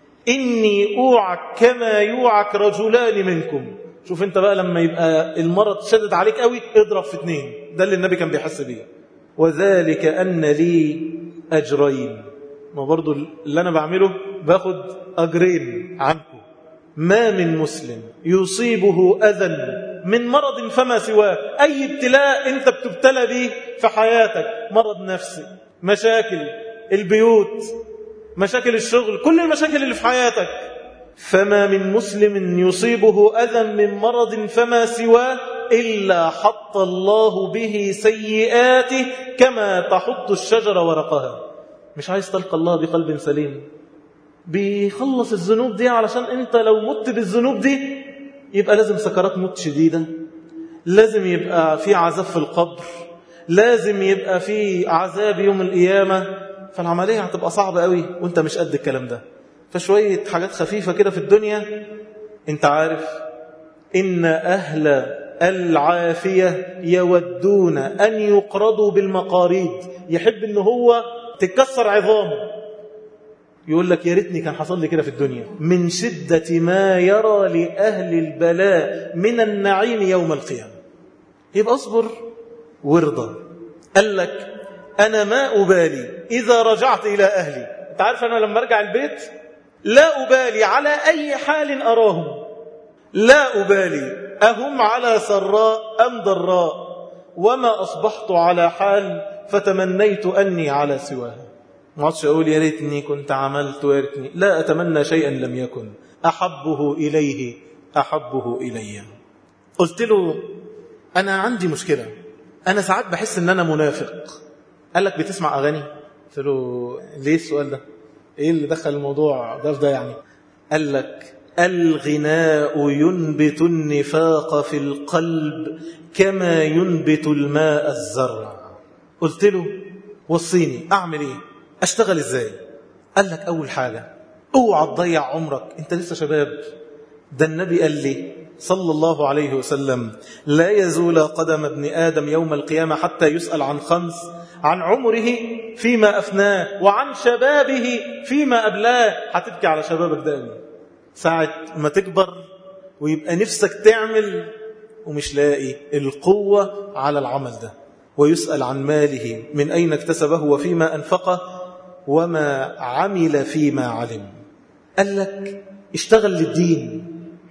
إني أوعك كما يوعك رجلان منكم. شوف انت بقى لما يبقى المرض شدد عليك قوي اضرب في اتنين، ده اللي النبي كان بيحس بيه. وذلك أن لي أجرين، ما برضو اللي أنا بعمله باخد أجرين عنكم. ما من مسلم يصيبه أذى من مرض فما سواه، أي ابتلاء انت بتبتلى به في حياتك، مرض نفسي، مشاكل البيوت، مشاكل الشغل، كل المشاكل اللي في حياتك، فما من مسلم يصيبه أذى من مرض فما سواه إلا حط الله به سيئاته كما تحط الشجر ورقها. مش عايز تلقى الله بقلب سليم، بيخلص الذنوب دي، علشان انت لو مت بالذنوب دي يبقى لازم سكرات موت شديدة، لازم يبقى في عذاب في القبر، لازم يبقى في عذاب يوم القيامة. فالعملية هتبقى صعبة قوي وانت مش قد الكلام ده. فشوية حاجات خفيفة كده في الدنيا. انت عارف إن أهل العافية يودون أن يقرضوا بالمقاريض، يحب إن هو تتكسر عظامه، يقول لك يا ريتني كان حصل لي كده في الدنيا، من شدة ما يرى لأهل البلاء من النعيم يوم القيامة. يبقى اصبر وارضى. قال لك أنا ما أبالي إذا رجعت إلى أهلي. أنت عارف أنا لما أرجع البيت لا أبالي على أي حال أراهم، لا أبالي أهم على سراء أم ضراء، وما أصبحت على حال فتمنيت أني على سواها. ما عادش أقول يا ريتني كنت عملت ويا ريتني، لا أتمنى شيئا لم يكن، أحبه إليه أحبه إلي. قلت له أنا عندي مشكلة، أنا ساعات بحس أن أنا منافق. قال لك بتسمع أغاني؟ قلت له ليه السؤال ده؟ إيه اللي دخل الموضوع ده في ده يعني؟ قال لك الغناء ينبت النفاق في القلب كما ينبت الماء الزرع. قلت له وصيني أعمل إيه؟ أشتغل إزاي؟ قال لك أول حاجة اوعى تضيع عمرك، أنت لسه شباب. ده النبي قال لي صلى الله عليه وسلم لا يزول قدم ابن آدم يوم القيامة حتى يسأل عن خمس: عن عمره فيما أفناه، وعن شبابه فيما أبلاه. هتبكي على شبابك ده قوي ساعة ما تكبر ويبقى نفسك تعمل ومش لاقي القوة على العمل ده. ويسأل عن ماله من أين اكتسبه وفيما أنفقه وما عمل فيما علم. قال لك اشتغل للدين.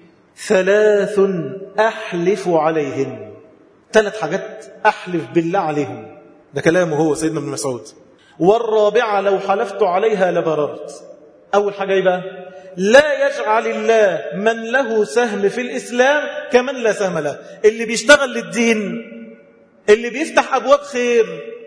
ثلاث أحلف عليهن، ثلاث حاجات أحلف بالله عليهم. ده كلامه هو سيدنا ابن مسعود. والرابعة لو حلفت عليها لبررت. أول حاجة يبقى لا يجعل الله من له سهم في الإسلام كمن لا سهم له. اللي بيشتغل للدين، اللي بيفتح أبواب خير،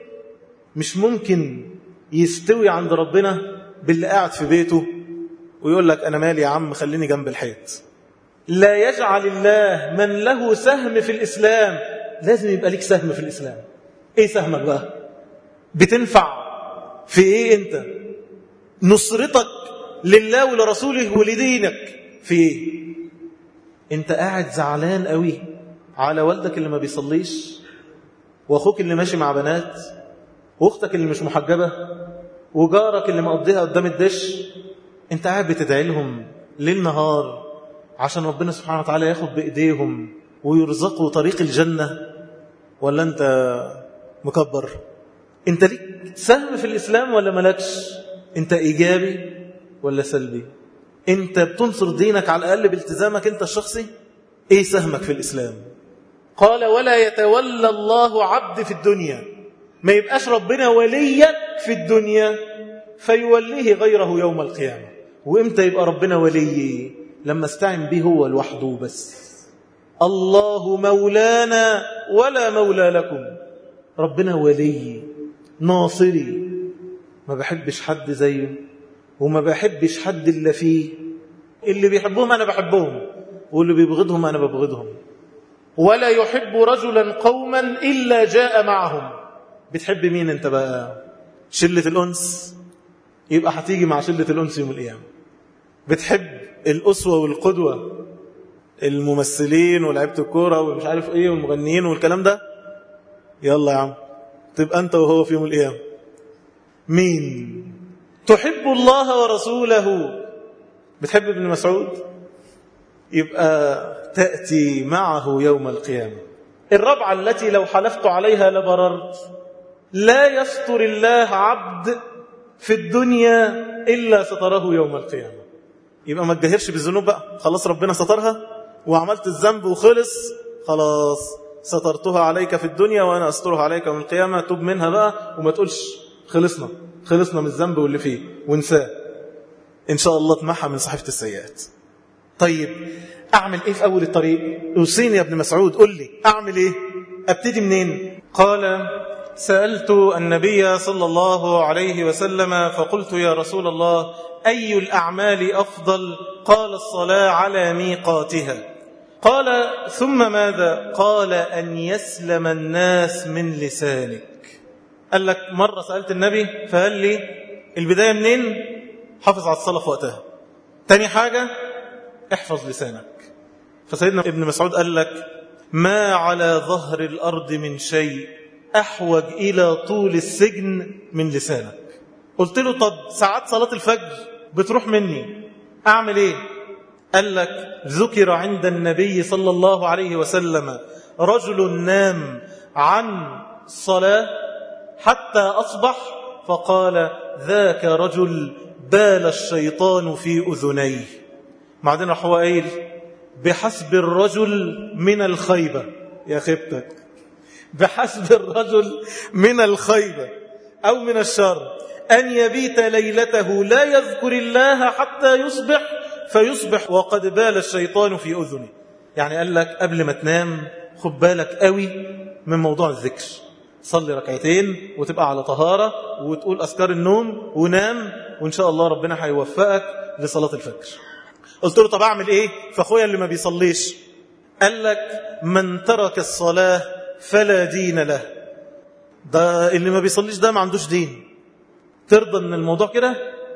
مش ممكن يستوي عند ربنا باللي قاعد في بيته ويقول لك أنا مالي يا عم خليني جنب الحيط. لا يجعل الله من له سهم في الإسلام. لازم يبقى لك سهم في الإسلام. إيه سهمك بقى؟ بتنفع في إيه أنت؟ نصرتك لله ولرسوله ولدينك في إيه؟ أنت قاعد زعلان قوي على والدك اللي ما بيصليش، وأخوك اللي ماشي مع بنات، وأختك اللي مش محجبة، وجارك اللي مقضيها قدام الدش. أنت قاعد بتدعي لهم ليل نهار عشان ربنا سبحانه وتعالى ياخد بإيديهم ويرزقوا طريق الجنة، ولا أنت مكبر؟ أنت ليك سهم في الإسلام ولا ملكش؟ أنت إيجابي ولا سلبي؟ أنت بتنصر دينك على الأقل بالتزامك أنت الشخصي؟ إيه سهمك في الإسلام؟ قال ولا يتولى الله عبد في الدنيا. ما يبقاش ربنا وليك في الدنيا فيوليه غيره يوم القيامة. وإمتى يبقى ربنا ولي؟ لما استعن به هو لوحده بس. الله مولانا ولا مولى لكم. ربنا ولي ناصري، ما بحبش حد زيه وما بحبش حد إلا فيه. اللي بيحبهم أنا بحبهم واللي بيبغضهم أنا ببغضهم. ولا يحب رجلا قوما إلا جاء معهم. بتحب مين أنت بقى؟ شلة الأنس؟ يبقى هتيجي مع شلة الأنس يوم القيامة. بتحب الأسوة والقدوة، الممثلين ولعبة الكورة ومش عارف ايه والمغنيين والكلام ده، يلا يا عم تبقى أنت وهو في يوم القيامة. مين؟ تحب الله ورسوله. بتحب ابن مسعود؟ يبقى تأتي معه يوم القيامة. الرابعة التي لو حلفت عليها لبررت. لا يستر الله عبد في الدنيا إلا ستره يوم القيامة. يبقى ما تجهرش بالذنوب بقى، خلاص ربنا سترها وعملت الذنب وخلص، خلاص سترتها عليك في الدنيا وأنا أسترها عليك يوم القيامة. توب منها بقى وما تقولش خلصنا خلصنا من الذنب واللي فيه ونساه. إن شاء الله تمحى من صحيفة السيئات. طيب أعمل إيه في أول الطريق؟ أوصيني يا ابن مسعود، قل لي أعمل إيه؟ أبتدي منين؟ قال سألت النبي صلى الله عليه وسلم فقلت يا رسول الله أي الأعمال أفضل؟ قال الصلاة على ميقاتها. قال ثم ماذا؟ قال أن يسلم الناس من لسانك. قال لك مرة سألت النبي فقال لي البداية منين؟ حافظ على الصلاة في وقتها. تاني حاجة احفظ لسانك. فسيدنا ابن مسعود قال لك ما على ظهر الأرض من شيء أحوج إلى طول السجن من لسانك. قلت له طب ساعات صلاة الفجر بتروح مني أعمل إيه؟ قال لك ذكر عند النبي صلى الله عليه وسلم رجل نام عن صلاة حتى أصبح فقال ذاك رجل بال الشيطان في أذنيه. بعدين راح هو قايل بحسب الرجل من الخيبة، يا خيبتك، بحسب الرجل من الخيبة أو من الشر أن يبيت ليلته لا يذكر الله حتى يصبح فيصبح وقد بال الشيطان في أذنه. يعني قال لك قبل ما تنام خد بالك قوي من موضوع الذكر، صلي ركعتين وتبقى على طهارة وتقول أذكار النوم ونام وإن شاء الله ربنا هيوفقك لصلاة الفجر. قلت له طب أعمل إيه فأخويا اللي ما بيصليش؟ قال لك من ترك الصلاة فلا دين له. ده اللي ما بيصليش ده ما عندوش دين. ترضى من الموضوع كده؟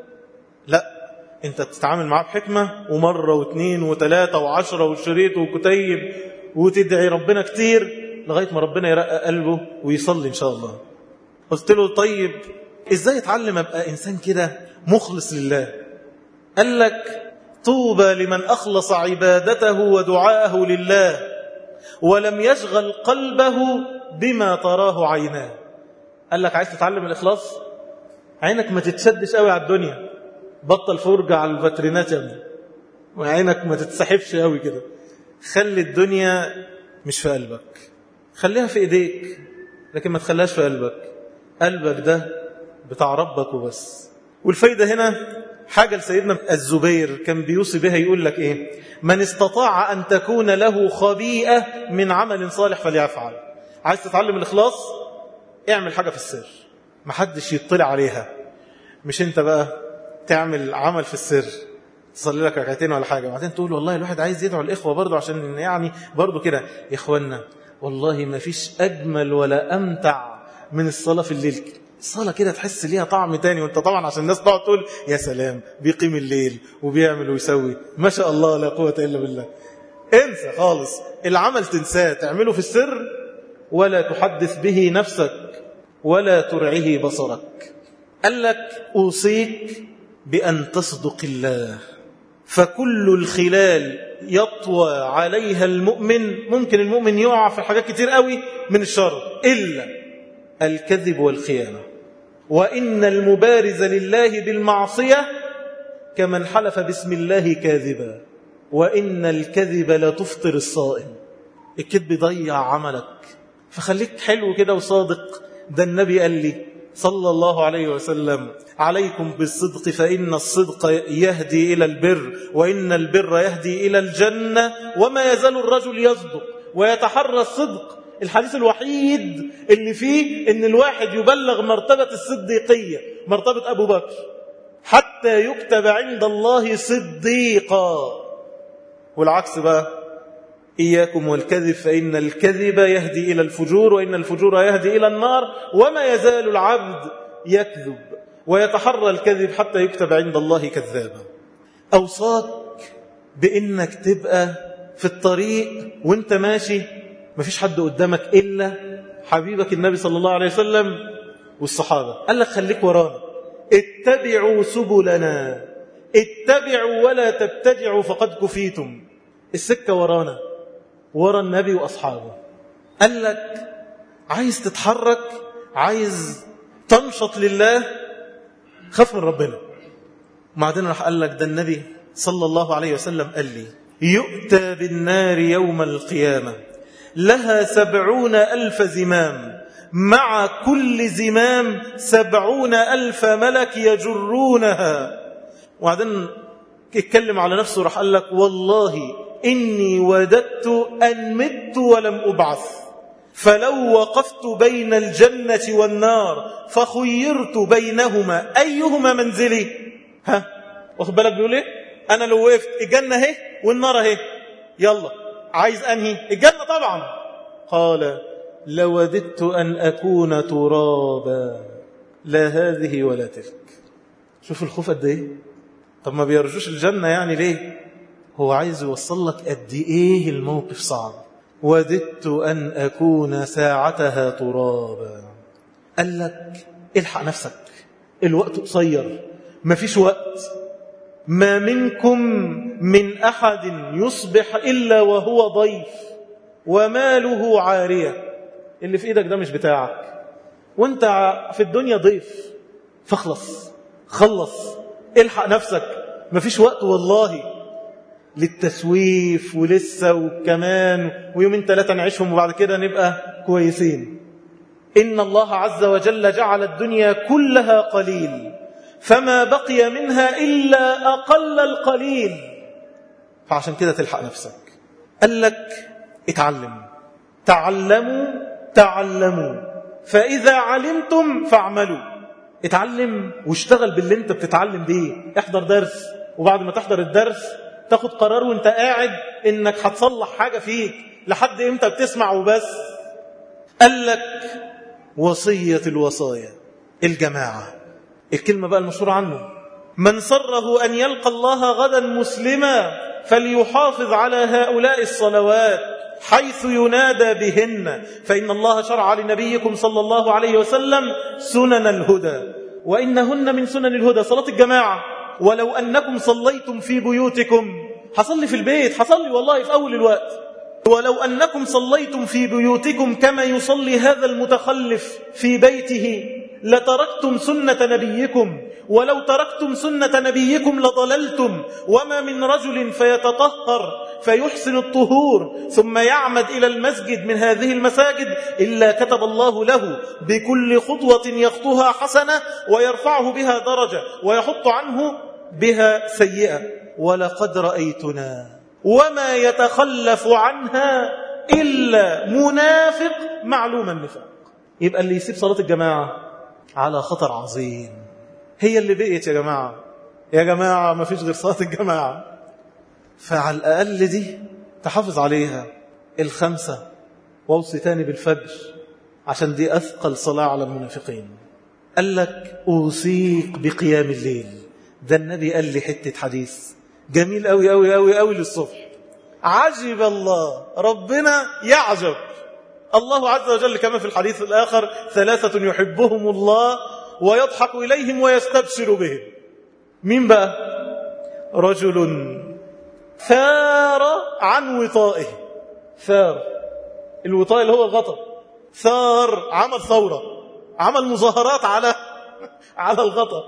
لا، انت تتعامل معاه بحكمة ومرة واثنين وثلاثة وعشرة وشريط وكتيب وتدعي ربنا كتير لغاية ما ربنا يرقى قلبه ويصلي إن شاء الله. قلت له طيب إزاي اتعلم أبقى إنسان كده مخلص لله؟ قال لك طوبى لمن أخلص عبادته ودعاءه لله ولم يشغل قلبه بما تراه عيناه. قال لك عايز تتعلم الإخلاص؟ عينك ما تتشدش قوي على الدنيا، بطل فرجة على الفاترينات يا ابني، وعينك ما تتسحبش قوي كده. خلي الدنيا مش في قلبك، خليها في ايديك لكن ما تخليهاش في قلبك. قلبك ده بتاع ربك وبس. والفايدة هنا حاجة لسيدنا الزبير كان بيوصي بها، يقول لك ايه؟ من استطاع أن تكون له خبيئة من عمل صالح فليفعل. عايز تتعلم الإخلاص؟ اعمل حاجة في السر محدش يطلع عليها. مش انت بقى تعمل عمل في السر تصلي لك ركعتين ولا حاجة بعدين تقول والله الواحد عايز يدعو الإخوة برضو عشان يعني برضو كده. يا إخوانا والله ما فيش أجمل ولا أمتع من الصلاة في الليل. الصلاة كده تحس ليها طعم تاني، وانت طبعا عشان الناس تقعد تقول يا سلام بيقيم الليل وبيعمل ويسوي ما شاء الله لا قوة إلا بالله. انسى خالص العمل، تنساه، تعمله في السر ولا تحدث به نفسك ولا ترعه بصرك. قال لك أوصيك بأن تصدق الله، فكل الخلال يطوى عليها المؤمن. ممكن المؤمن يقع في حاجات كتير قوي من الشر إلا الكذب والخيانة. وإن المبارز لله بالمعصية كمن حلف باسم الله كاذبا، وإن الكذب لا تفطر الصائم. الكذب ضيع عملك، فخليك حلو كده وصادق. ده النبي قال لي صلى الله عليه وسلم عليكم بالصدق فإن الصدق يهدي إلى البر وإن البر يهدي إلى الجنة وما يزال الرجل يصدق ويتحرى الصدق. الحديث الوحيد اللي فيه إن الواحد يبلغ مرتبة الصديقية، مرتبة أبو بكر، حتى يكتب عند الله صديقا. والعكس بقى إياكم والكذب فإن الكذب يهدي إلى الفجور وإن الفجور يهدي إلى النار وما يزال العبد يكذب ويتحرى الكذب حتى يكتب عند الله كذابا. أوصاك بإنك تبقى في الطريق وانت ماشي مفيش حد قدامك إلا حبيبك النبي صلى الله عليه وسلم والصحابة. قال لك خليك ورانا، اتبعوا سبلنا، اتبعوا ولا تبتدعوا فقد كفيتم. السكة ورانا، ورا النبي وأصحابه. قال لك عايز تتحرك، عايز تنشط لله، خاف من ربنا. وبعدين راح قال لك ده النبي صلى الله عليه وسلم قال لي يؤتى بالنار يوم القيامة لها سبعون ألف زمام، مع كل زمام سبعون ألف ملك يجرونها. وبعدين اتكلم على نفسه راح قال لك والله إني وددت أن مت ولم أبعث، فلو وقفت بين الجنة والنار فخيرت بينهما أيهما منزلي. ها واخد بالك بيقول ايه؟ أنا لو وقفت الجنة اهي والنار اهي، يلا عايز أنهي؟ الجنة طبعا. قال لوددت أن أكون ترابا لا هذه ولا تلك. شوف الخوف قد ايه. طب ما بيرجوش الجنة يعني ليه؟ هو عايز يوصل لك قد ايه الموقف صعب. وددت أن أكون ساعتها ترابا. قال لك الحق نفسك، الوقت قصير، ما فيش وقت. ما منكم من أحد يصبح إلا وهو ضيف وماله عارية. اللي في إيدك ده مش بتاعك، وانت في الدنيا ضيف. فاخلص خلص الحق نفسك، ما فيش وقت والله للتسويف ولسه وكمان ويومين ثلاثة نعيشهم وبعد كده نبقى كويسين. إن الله عز وجل جعل الدنيا كلها قليل، فما بقي منها إلا أقل القليل. فعشان كده تلحق نفسك. قال لك اتعلم، تعلموا تعلموا فإذا علمتم فاعملوا. اتعلم واشتغل باللي انت بتتعلم بيه. احضر درس، وبعد ما تحضر الدرس تاخد قرار وانت قاعد انك هتصلح حاجة فيك. لحد امتى بتسمع وبس؟ قال لك وصية الوصايا الجماعة. الكلمة بقى المشهورة عنه: من سره أن يلقى الله غدا مسلما فليحافظ على هؤلاء الصلوات حيث ينادى بهن، فإن الله شرع لنبيكم صلى الله عليه وسلم سنن الهدى وإنهن من سنن الهدى. صلاة الجماعة. ولو أنكم صليتم في بيوتكم، حصلي في البيت، حصلي والله في أول الوقت. ولو أنكم صليتم في بيوتكم كما يصلي هذا المتخلف في بيته لتركتم سنة نبيكم، ولو تركتم سنة نبيكم لضللتم. وما من رجل فيتطهر فيحسن الطهور ثم يعمد إلى المسجد من هذه المساجد إلا كتب الله له بكل خطوة يخطوها حسنة ويرفعه بها درجة ويحط عنه بها سيئة. ولقد رأيتنا وما يتخلف عنها إلا منافق معلوم النفاق. يبقى اللي يسيب صلاة الجماعة على خطر عظيم. هي اللي بقيت يا جماعة، يا جماعة ما فيش غير صلاة الجماعة. فعلى الأقل دي تحافظ عليها الخمسة، واوصي تاني بالفجر عشان دي أثقل صلاة على المنافقين. قال لك أوصيك بقيام الليل. ده النبي قال لي حتة حديث جميل أوي أوي أوي أوي للصبح. عجب الله، ربنا يعجب. الله عز وجل كما في الحديث الآخر: ثلاثة يحبهم الله ويضحك إليهم ويستبشر بهم. مين بقى؟ رجل ثار عن وطائه. ثار، الوطاء اللي هو الغطاء. ثار، عمل ثورة، عمل مظاهرات على على الغطاء.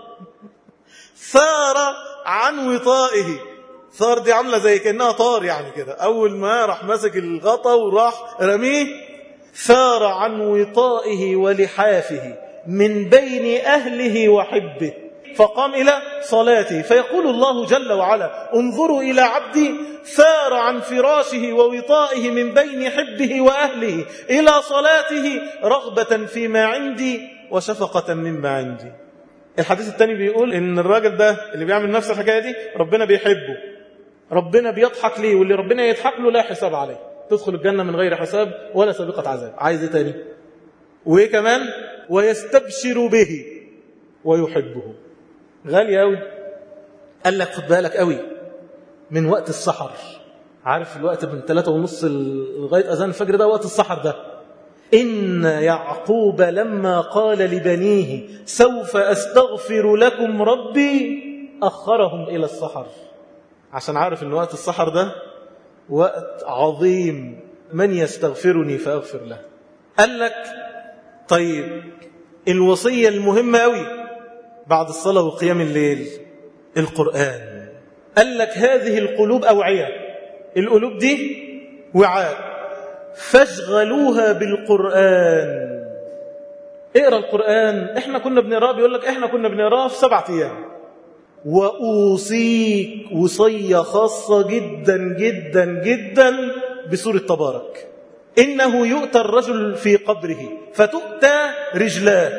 ثار عن وطائه. ثار دي عاملة زي كأنها طار يعني كده، أول ما راح ماسك الغطاء وراح رميه. ثار عن وطائه ولحافه من بين أهله وحبه فقام إلى صلاته، فيقول الله جل وعلا: انظروا إلى عبدي ثار عن فراشه ووطائه من بين حبه وأهله إلى صلاته رغبة فيما عندي وشفقة مما عندي. الحديث الثاني بيقول إن الراجل ده اللي بيعمل نفس الحكاية دي ربنا بيحبه، ربنا بيضحك ليه، واللي ربنا يضحك له لا حساب عليه، تدخل الجنة من غير حساب ولا سابقة عذاب. عايز ايه تاني؟ وايه كمان؟ ويستبشر به ويحبه. غالي قوي. قال لك خد بالك قوي من وقت السحر. عارف الوقت من ثلاثة ونص لغاية أذان الفجر ده وقت السحر ده. إن يعقوب لما قال لبنيه سوف أستغفر لكم ربي أخرهم إلى السحر، عشان عارف إن وقت السحر ده وقت عظيم. من يستغفرني فأغفر له. قال لك طيب الوصية المهمة قوي بعد الصلاة وقيام الليل القرآن. قال لك هذه القلوب أوعية، القلوب دي وعاء، فاشغلوها بالقرآن. اقرأ القرآن. احنا كنا بنقرأ، بيقول لك احنا كنا بنقرأ في سبعة ايام، وأوصيك وصية خاصة جدا جدا جدا بسورة تبارك. إنه يؤتى الرجل في قبره فتؤتى رجلاه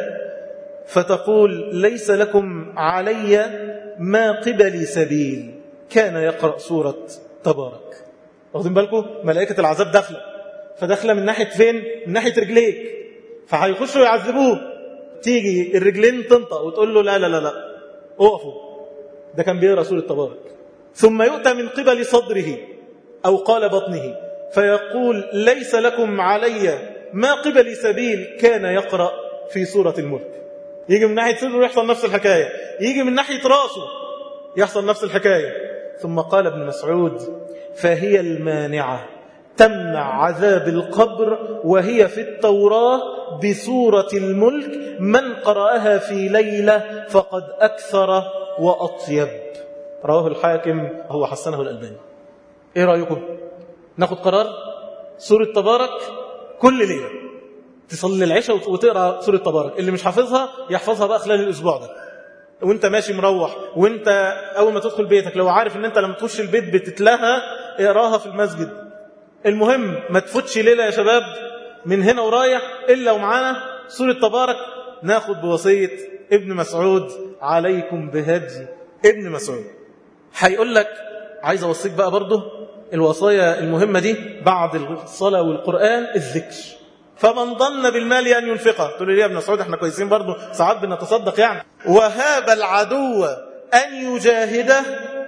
فتقول ليس لكم علي ما قبلي سبيل. كان يقرأ سورة تبارك. واخدين بالكم؟ ملائكة العذاب داخلة، فداخلة من ناحية فين؟ من ناحية رجليك، فهيخشوا يعذبوه. تيجي الرجلين تنطق وتقول له لا لا لا لا اقفوا، ده كان بيقرأ سورة تبارك. ثم يؤتى من قبل صدره أو قال بطنه فيقول ليس لكم علي ما قبل سبيل. كان يقرأ في سورة الملك. يجي من ناحية صدره يحصل نفس الحكاية، يجي من ناحية راسه يحصل نفس الحكاية. ثم قال ابن مسعود فهي المانعة تمنع عذاب القبر وهي في التوراة بسورة الملك. من قرأها في ليلة فقد أكثر وأطيب. رواه الحاكم هو حسنه الألباني. إيه رأيكم؟ ناخد قرار سورة تبارك كل ليلة، تصلي العشاء وتقرأ سورة تبارك. اللي مش حافظها يحفظها بقى خلال الأسبوع ده، وانت ماشي مروح، وانت أول ما تدخل بيتك لو عارف ان انت لما تخش البيت بتتلاها اقراها في المسجد. المهم ما تفوتش ليلة يا شباب من هنا ورايح إلا ومعانا سورة تبارك. ناخد بوصية ابن مسعود عليكم بهدي ابن مسعود. هيقول لك عايز أوصيك بقى برضه الوصايا المهمة دي بعد الصلاة والقرآن الذكر. فمن ظن بالمال أن ينفقه، تقول لي يا ابن مسعود احنا كويسين برضه ساعات بنتصدق يعني. وهاب العدو أن يجاهده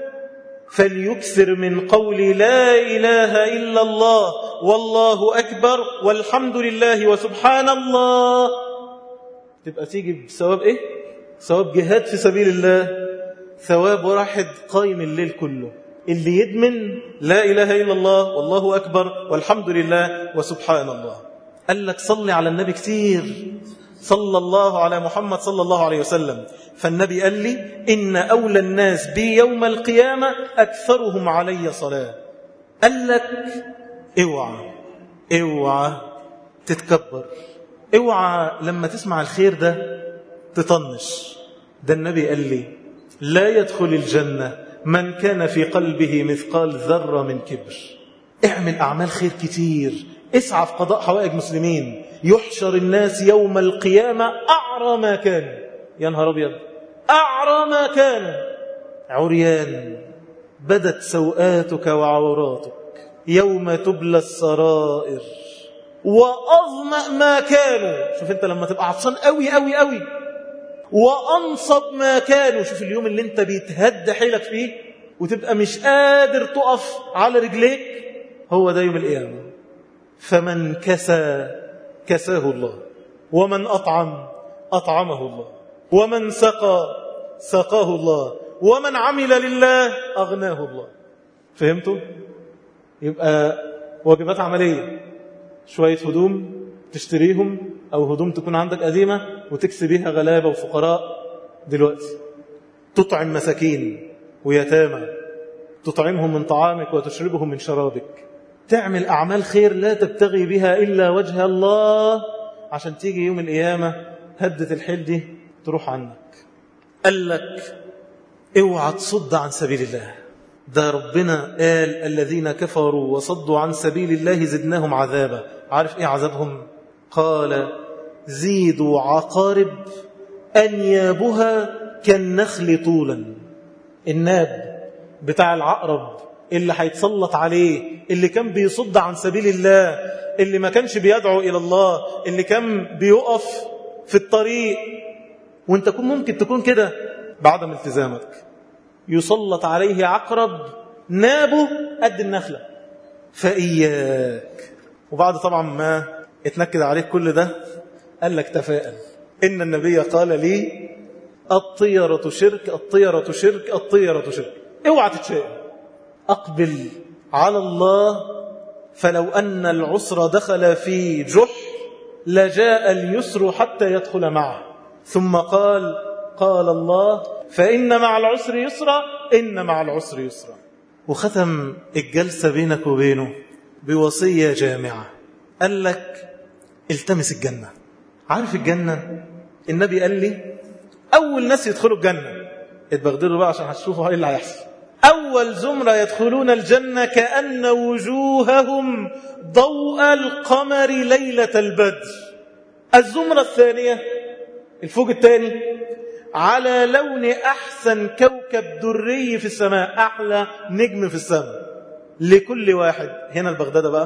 فليكثر من قول لا إله إلا الله والله أكبر والحمد لله وسبحان الله. تبقى تيجي بثواب إيه؟ ثواب جهاد في سبيل الله، ثواب واحد قايم الليل كله اللي يدمن لا إله إلا الله والله أكبر والحمد لله وسبحان الله. قال لك صلي على النبي كتير، صلى الله على محمد صلى الله عليه وسلم. فالنبي قال لي إن أولى الناس بي يوم القيامة أكثرهم علي صلاة. قال لك اوعى اوعى تتكبر، اوعى لما تسمع الخير ده تطنش. ده النبي قال لي لا يدخل الجنة من كان في قلبه مثقال ذرة من كبر. اعمل أعمال خير كتير، اسعى في قضاء حوائج مسلمين. يحشر الناس يوم القيامة أعرى ما كان. يا نهار أبيض، أعرى ما كان، عريان بدت سوآتك وعوراتك يوم تبلى السرائر وأظمأ ما كانوا. شوف انت لما تبقى عطشان قوي قوي قوي. وأنصب ما كانوا، شوف اليوم اللي انت بيتهد حيلك فيه وتبقى مش قادر تقف على رجليك، هو ده يوم القيامة. فمن كسى كساه الله، ومن أطعم أطعمه الله، ومن سقى سقاه الله، ومن عمل لله أغناه الله. فهمتوا؟ يبقى واجبات عملية، شوية هدوم تشتريهم أو هدوم تكون عندك قديمة وتكسي بيها غلابة وفقراء دلوقتي. تطعم مساكين ويتامى، تطعمهم من طعامك وتشربهم من شرابك. تعمل أعمال خير لا تبتغي بها إلا وجه الله، عشان تيجي يوم القيامة هدة الحيل دي تروح عنك. قال لك اوعى تصد عن سبيل الله. ده ربنا قال الذين كفروا وصدوا عن سبيل الله زدناهم عذابا. عارف ايه عذابهم؟ قال زيدوا عقارب أنيابها كالنخل طولا. الناب بتاع العقرب اللي هيتسلط عليه، اللي كان بيصد عن سبيل الله، اللي ما كانش بيدعو إلى الله، اللي كان بيقف في الطريق، وانت كن ممكن تكون كده بعدم التزامك. يسلط عليه عقرب نابه قد النخلة. فإياك. وبعد طبعا ما اتنكد عليك كل ده قال لك تفاءل. إن النبي قال لي الطيرة شرك الطيرة شرك الطيرة شرك. اوعى تتشائم، أقبل على الله. فلو أن العسر دخل في جح لجاء اليسر حتى يدخل معه. ثم قال قال الله فإن مع العسر يسرا إن مع العسر يسرا. وختم الجلسة بينك وبينه بوصية جامعة. قال لك التمس الجنة. عارف الجنة؟ النبي قال لي أول ناس يدخلوا الجنة اتبغدلوا بقى عشان هتشوفوا ايه اللي هيحصل. أول زمرة يدخلون الجنة كأن وجوههم ضوء القمر ليلة البدر. الزمرة الثانية الفوق الثاني على لون أحسن كوكب دري في السماء، أحلى نجم في السماء. لكل واحد هنا البغدادة بقى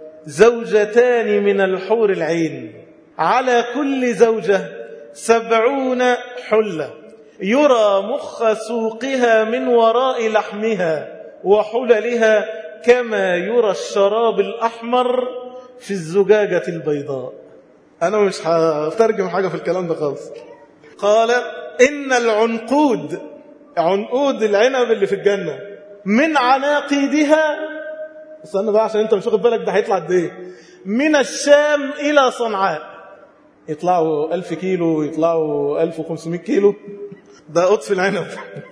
زوجتان من الحور العين، على كل زوجة سبعون حلة يرى مخ سوقها من وراء لحمها وحللها كما يرى الشراب الأحمر في الزجاجة البيضاء. أنا مش هترجم حاجة في الكلام ده خالص. قال إن العنقود، عنقود العنب اللي في الجنة، من عناقيدها، استنى بقى عشان انت مش واخد بالك ده هيطلع قد ايه، من الشام إلى صنعاء. يطلعوا ألف كيلو، يطلعوا ألف وخمسمائة كيلو، ده قطف العنب.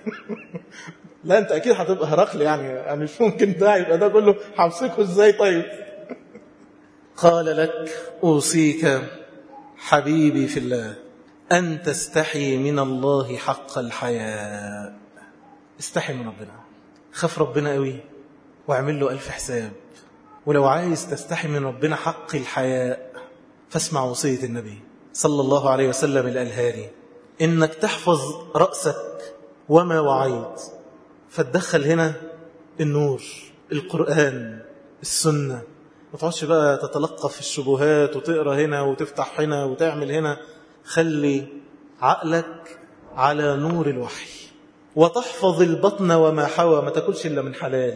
لا انت اكيد هتبقى هرقل يعني، انا مش ممكن ده يبقى ده كله، همسكه ازاي طيب؟ قال لك اوصيك حبيبي في الله ان تستحي من الله حق الحياء. استحي من ربنا، خاف ربنا قوي واعمل له ألف حساب. ولو عايز تستحي من ربنا حق الحياء فاسمع وصية النبي صلى الله عليه وسلم الألهاني، إنك تحفظ رأسك وما وعيت، فتدخل هنا النور، القرآن، السنة. ما تقعدش بقى تتلقف في الشبهات وتقرأ هنا وتفتح هنا وتعمل هنا. خلي عقلك على نور الوحي. وتحفظ البطن وما حوى، ما تاكلش إلا من حلال.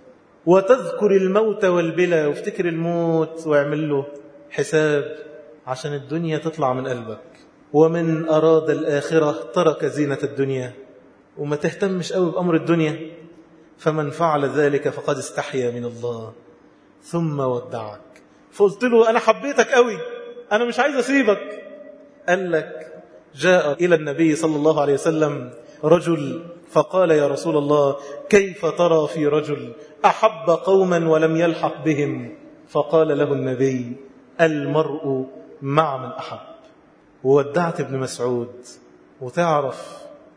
وتذكر الموت والبلا، وافتكر الموت واعمل له حساب عشان الدنيا تطلع من قلبك. ومن أراد الآخرة ترك زينة الدنيا، وما تهتمش قوي بأمر الدنيا. فمن فعل ذلك فقد استحيا من الله ثم ودعك. فقلت له أنا حبيتك قوي، أنا مش عايز أسيبك. قال لك جاء إلى النبي صلى الله عليه وسلم رجل فقال يا رسول الله كيف ترى في رجل أحب قوما ولم يلحق بهم؟ فقال له النبي المرء مع من أحب. وودعت ابن مسعود. وتعرف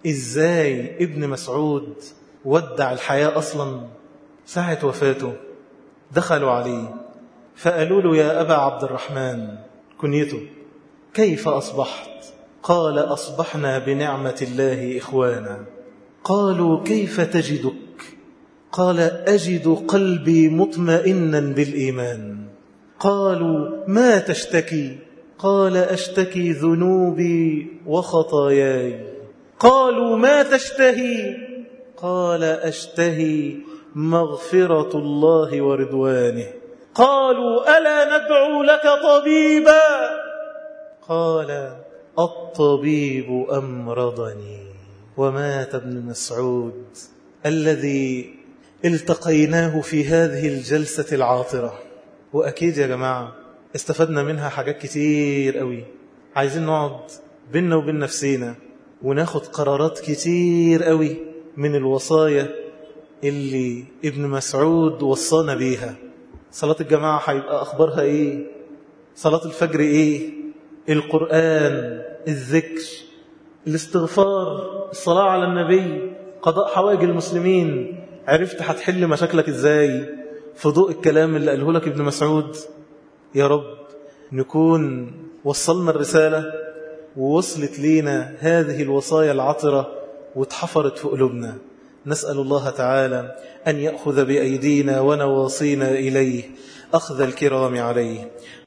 إزاي ابن مسعود ودع الحياة أصلا؟ ساعة وفاته دخلوا عليه فقالوا له يا أبا عبد الرحمن، كنيته، كيف أصبحت؟ قال أصبحنا بنعمة الله إخوانا. قالوا كيف تجدك؟ قال أجد قلبي مطمئنا بالإيمان. قالوا ما تشتكي؟ قال أشتكي ذنوبي وخطاياي. قالوا ما تشتهي؟ قال أشتهي مغفرة الله ورضوانه. قالوا ألا ندعو لك طبيبا؟ قال الطبيب أمرضني. ومات ابن مسعود الذي التقيناه في هذه الجلسة العاطرة. وأكيد يا جماعة استفدنا منها حاجات كتير قوي. عايزين نقعد بيننا وبين نفسينا وناخد قرارات كتير قوي من الوصايا اللي ابن مسعود وصانا بيها. صلاة الجماعة هيبقى أخبارها إيه؟ صلاة الفجر إيه؟ القرآن، الذكر، الاستغفار، الصلاة على النبي، قضاء حوائج المسلمين. عرفت هتحل مشاكلك إزاي في ضوء الكلام اللي قاله لك ابن مسعود؟ يا رب نكون وصلنا الرسالة ووصلت لينا هذه الوصايا العطرة واتحفرت في قلوبنا. نسأل الله تعالى أن يأخذ بأيدينا ونواصينا إليه أخذ الكرام عليه.